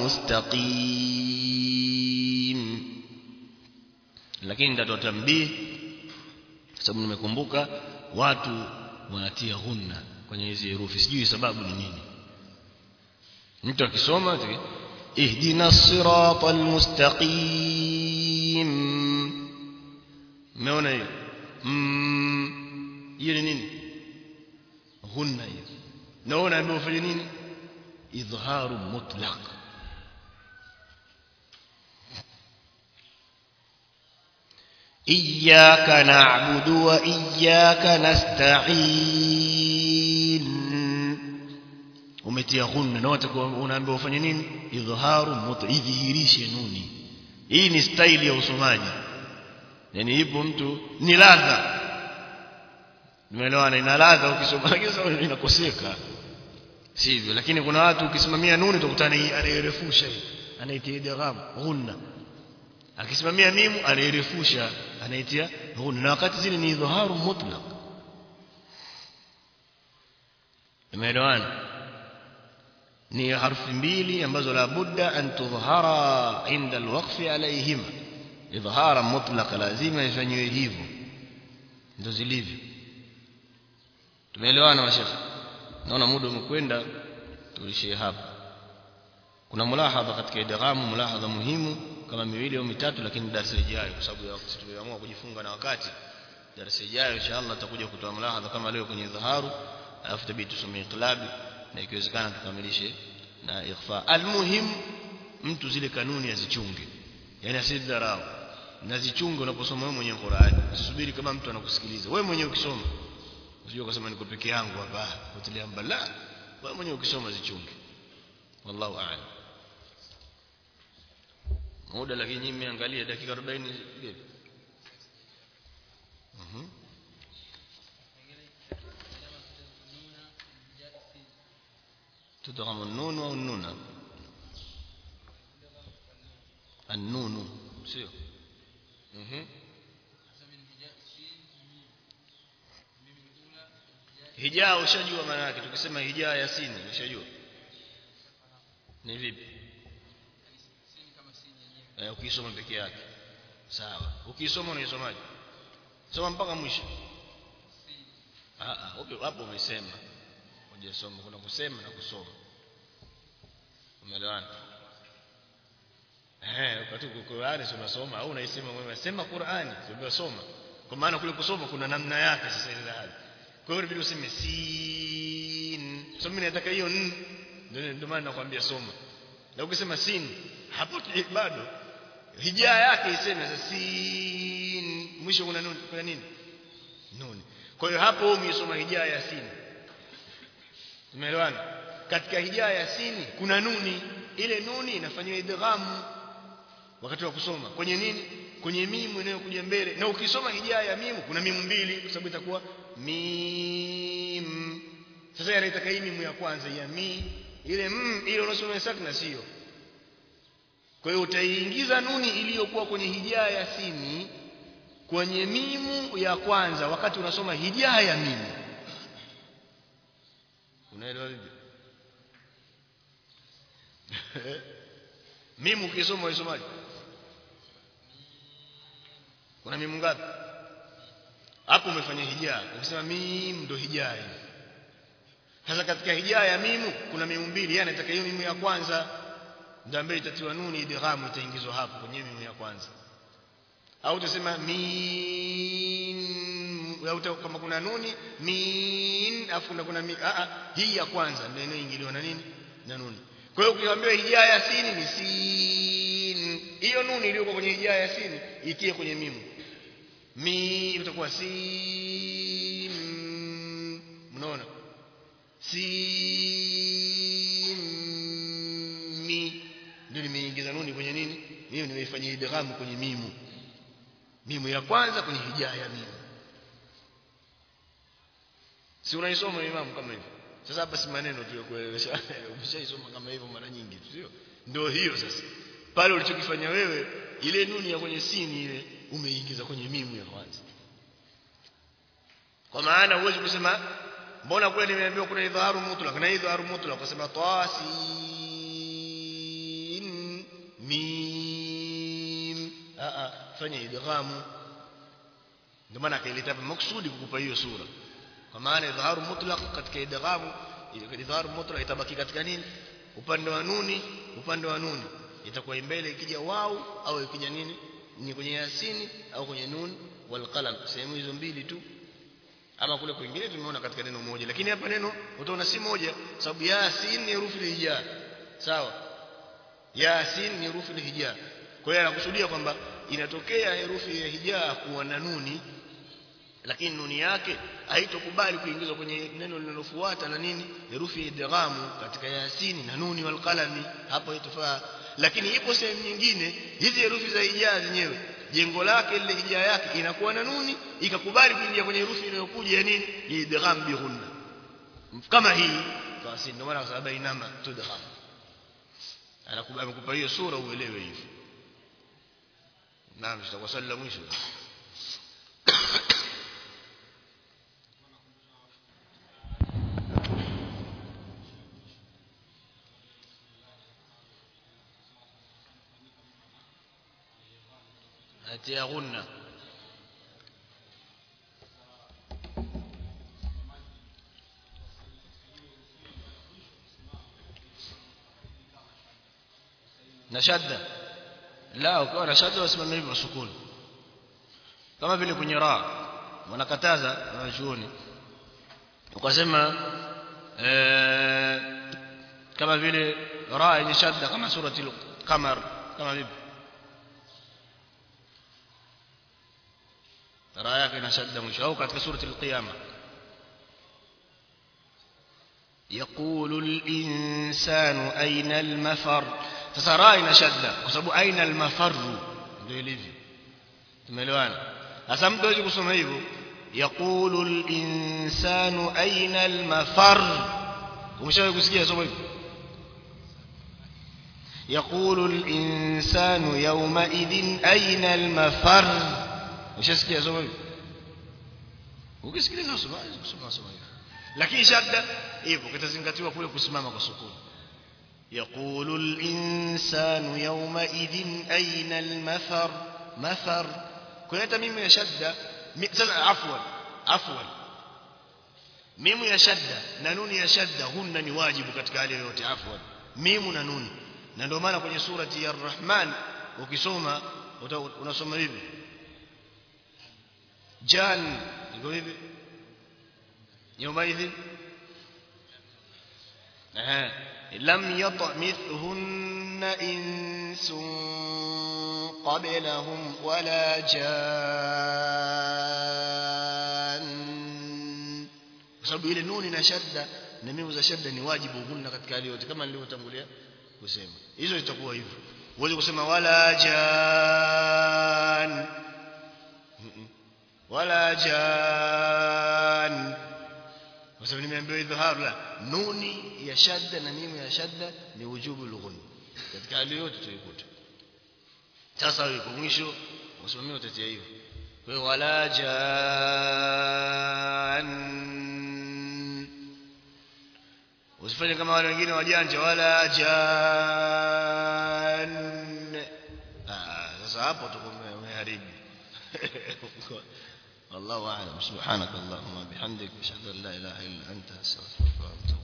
المستقيم. Lakini ndio tambii, sababu nimekumbuka watu wanatia ghunna kwenye hizi herufi, sijui sababu ni nini. Mtu akisoma ihdina as-sirata al-mustaqim, umeona hiyo? Mm, hiyo ni nini? Ghunna hiyo. Naona ambaye ufanye nini? Idhaharu mutlaq. Iyyaka na'budu wa iyyaka nasta'in, umetia ghunna na utakuwa unaambiwa ufanye nini? Idhaharu mutlaq, idhihirishe nuni. Hii ni style ya usomaji, yani ipo mtu ni ladha Nimeelewana, ina ladha ukisoma lakini inakoseka. Sivyo, lakini kuna watu ukisimamia nuni utakutana anayerefusha hii, anaitia idgham ghunna. Akisimamia mimu anayerefusha, anaitia ghunna, na wakati zile ni idhaharu mutlaq. Nimeelewana? Ni harfi mbili ambazo la budda an tudhhara inda alwaqf alayhima. Idhhara mutlaq lazima ifanywe hivyo. Ndio zilivyo. Tumeelewana mashekhi? Naona muda umekwenda, tulishie hapa. Kuna mulahadha katika idgham, mulahadha muhimu kama miwili au mitatu, lakini darasa lijayo kwa sababu ya wakati tumeamua kujifunga na wakati. Darasa lijayo inshallah tutakuja kutoa mulahadha kama leo kwenye dhaharu, alafu tabidi tusome iqlabi na ikiwezekana tukamilishe na ikhfa. Almuhim mtu zile kanuni azichunge. Yaani asidharau. Na zichunge unaposoma wewe mwenyewe Qur'an. Usisubiri kama mtu anakusikiliza. Wewe mwenyewe ukisoma. Usijue kusema niko peke yangu hapa, utilia mbala. Wewe mwenyewe ukisoma zichunge. Wallahu a'lam. Muda lakini nyinyi angalia dakika arobaini vipi? Mhm. تدغم النون والنون النون سيو اها hijaa ushajua maana yake. Tukisema hijaa ya sini ushajua ni vipi? Eh, ukisoma peke yake sawa. Ukisoma unaisomaje? Soma mpaka mwisho. Ah ah, okay, hapo umesema hujasoma. Kuna kusema na kusoma. Umeelewana? Eh, wakati Qur'ani unasoma au unaisema wewe, sema Qur'ani unasoma. Kwa maana kule kusoma kuna namna yake sasa ile hali. Kwa hiyo bila useme sin. So mimi nataka hiyo n. Ndio ndio maana nakwambia soma. Na ukisema sin, hapo bado hijaa yake iseme sasa sin. Mwisho kuna nuni, kuna nini? Nuni. Kwa hiyo hapo umesoma hijaa ya sin. Umeelewana? Katika hijaa ya sini kuna nuni. Ile nuni inafanywa idgham wakati wa kusoma. Kwenye nini? Kwenye mimu inayokuja mbele. Na ukisoma hijaa ya mimu kuna mimu mbili kwa sababu itakuwa mim. Sasa inaitaka hii mimu ya kwanza ya mi, ile m ile unasoma sakna sio. Kwa hiyo utaingiza nuni iliyokuwa kwenye hijaa ya sini kwenye mimu ya kwanza wakati unasoma hijaa ya mimu. Unaelewa vipi? Mimu ukisoma usomaje? Kuna mimu ngapi? Hapo umefanya hijaa. Ukisema mim ndo hijaa hiyo. Sasa katika hijaa ya mimu kuna mimu mbili, yani nataka hiyo mimu ya kwanza ndio ambayo itatiwa nuni idgham itaingizwa hapo kwenye mimu ya kwanza. Au utasema min, au kama kuna nuni min afu kuna mi, a a hii ya kwanza ndio inayoingiliwa na nini? Na nuni. Kwa hiyo ukiambiwa hijaa ya sini ni sin, hiyo nuni iliyokuwa kwenye hijaa ya sini itie kwenye mimu. Mi itakuwa sin. Mnaona? Sin mi ndio nimeingiza nuni kwenye nini? Hiyo nimeifanyia idgham kwenye mimu. Mimu ya kwanza kwenye hijaa ya mimu. Si unaisoma imamu kama hivyo? Sasa hapa si maneno tu ya kuelewesha. Umeshaisoma kama hivyo mara nyingi, sio? Ndio hiyo sasa. Pale ulichokifanya wewe, ile nuni ya kwenye sini ile umeingiza kwenye mimu ya kwanza. Kwa maana huwezi kusema mbona kule nimeambiwa kuna idhaharu mutlaq na idhaharu mutlaq kusema tasin mim. A a, fanya idgham. Ndio maana akaileta maksudi kukupa hiyo sura. Kwa maana idhaharu mutlaq katika idgham, idhaharu mutlaq itabaki katika nini? Upande wa nuni, upande wa nuni itakuwa mbele ikija wau au ikija nini? Ni kwenye yasini au kwenye nun wal qalam. Sehemu hizo mbili tu. Ama kule kwingine tumeona katika neno moja, lakini hapa neno utaona si moja sababu yasin ni herufi hijaa. Sawa? Yasin ni herufi hijaa. Kwa hiyo anakusudia kwamba inatokea herufi ya hijaa kuwa na nuni, lakini nuni yake haitokubali kuingizwa kwenye neno linalofuata la nini? Herufi ya idgham katika yasin na nuni wal qalami. Hapo itafaa. Lakini ipo sehemu nyingine hizi herufi za hijaa zenyewe jengo lake lile hija yake inakuwa na nuni ikakubali kuingia kwenye herufi inayokuja ya nini idgham bi ghunna kama hii basi ndio maana sababu inama tudgham anakubali amekupa hiyo sura uelewe hivi naam tutakuwa swali la mwisho atia ghunna na shadda la ukiwa na shadda usimame hivyo sukuni kama vile kwenye ra wanakataza wanachuoni ukasema eh kama vile ra yenye shadda kama surati al-qamar kama vipi ra yake ina shadda mwisho au katika surati al-qiyama يقول الإنسان أين المفر sasa ra ina shadda kwa sababu aina al-mafarru ndio ilivyo tumeelewana sasa mtu hawezi kusoma hivyo yaqulu al-insanu aina al-mafar umeshawahi kusikia somo hivyo yaqulu al-insanu yawma idhin aina al-mafar umeshasikia somo hivyo ukisikia nasoma kusoma somo hivyo lakini shadda hivyo kitazingatiwa kule kusimama kwa sukuni يقول الإنسان يومئذ أين المفر مفر كنت ميم يشد عفوا عفوا ميم يشد نون يشد هن ni wajibu katika hali yote afwan mim na nun na ndio maana kwenye surati ar-rahman ukisoma unasoma hivi jan iko hivi يومئذ eh لم يطمثهن إنس قبلهم ولا جان sababu ile nuni na shadda na mimu za shadda ni wajibu hunna katika hali yote kama nilivyotangulia kusema hizo itakuwa hivyo uweze kusema wala jan wala jan kwa sababu nimeambiwa idhhar la nuni ya shadda na mimu ya shadda ni wujubu lughun katika hali yote tuikuta sasa hiyo mwisho usimamie utatia hivyo kwa hiyo wala jan usifanye kama wale wengine wajanja wala jan ah sasa hapo tukomeharibu والله أعلم سبحانك اللهم وبحمدك أشهد أن لا إله إلا أنت أستغفرك وأتوب